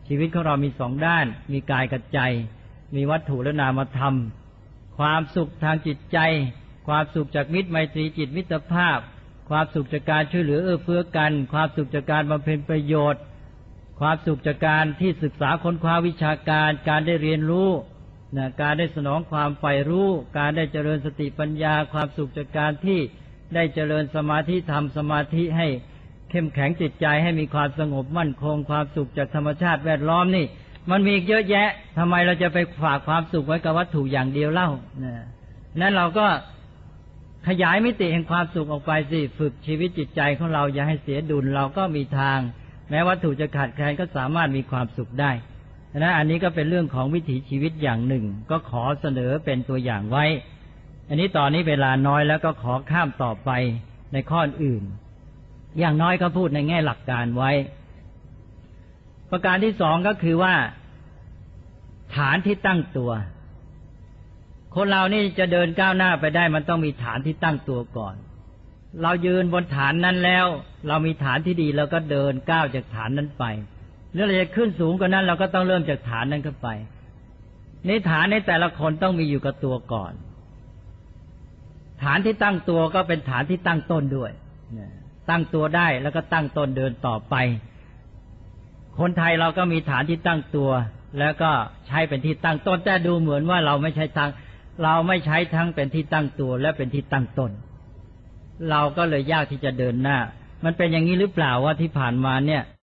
ชีวิตของเรามีสองด้านมีกายกับใจมีวัตถุและนามธรรมความสุขทางจิตใจความสุขจากมิตรไมตรีจิตมิตรภาพความสุขจากการช่วยเหลือเอื้อเฟื้อกันความสุขจากการบำเพ็ญประโยชน์ความสุขจากการที่ศึกษาค้นคว้าวิชาการการได้เรียนรู้การได้สนองความใฝ่รู้การได้เจริญสติปัญญาความสุขจากการที่ได้เจริญสมาธิทำสมาธิให้เข้มแข็งจิตใจให้มีความสงบมั่นคงความสุขจากธรรมชาติแวดล้อมนี่มันมีอีกเยอะแยะทำไมเราจะไปฝากความสุขไว้กับวัตถุอย่างเดียวเล่านั้นเราก็ขยายมิติแห่งความสุขออกไปสิฝึกชีวิตจิตใจของเราอย่าให้เสียดุลเราก็มีทางแม้วัตถุจะขาดแคลนก็สามารถมีความสุขได้นะอันนี้ก็เป็นเรื่องของวิถีชีวิตอย่างหนึ่งก็ขอเสนอเป็นตัวอย่างไว้อันนี้ตอนนี้เวลาน้อยแล้วก็ขอข้ามต่อไปในข้ออื่นอย่างน้อยก็พูดในแง่หลักการไว้ประการที่สองก็คือว่าฐานที่ตั้งตัวคนเรานี่จะเดินก้าวหน้าไปได้มันต้องมีฐานที่ตั้งตัวก่อนเรายืนบนฐานนั้นแล้วเรามีฐานที่ดีเราก็เดินก้าวจากฐานนั้นไปแล้วเราจะขึ้นสูงกว่านั้นเราก็ต้องเริ่มจากฐานนั้นขึ้นไปในฐานในแต่ละคนต้องมีอยู่กับตัวก่อนฐานที่ตั้งตัวก็เป็นฐานที่ตั้งต้นด้วยตั้งตัวได้แล้วก็ตั้งต้นเดินต่อไปคนไทยเราก็มีฐานที่ตั้งตัวแล้วก็ใช้เป็นที่ตั้งต้นแต่ดูเหมือนว่าเราไม่ใช้ทั้งเป็นที่ตั้งตัวและเป็นที่ตั้งต้นเราก็เลยยากที่จะเดินหน้ามันเป็นอย่างนี้หรือเปล่าว่าที่ผ่านมาเนี่ย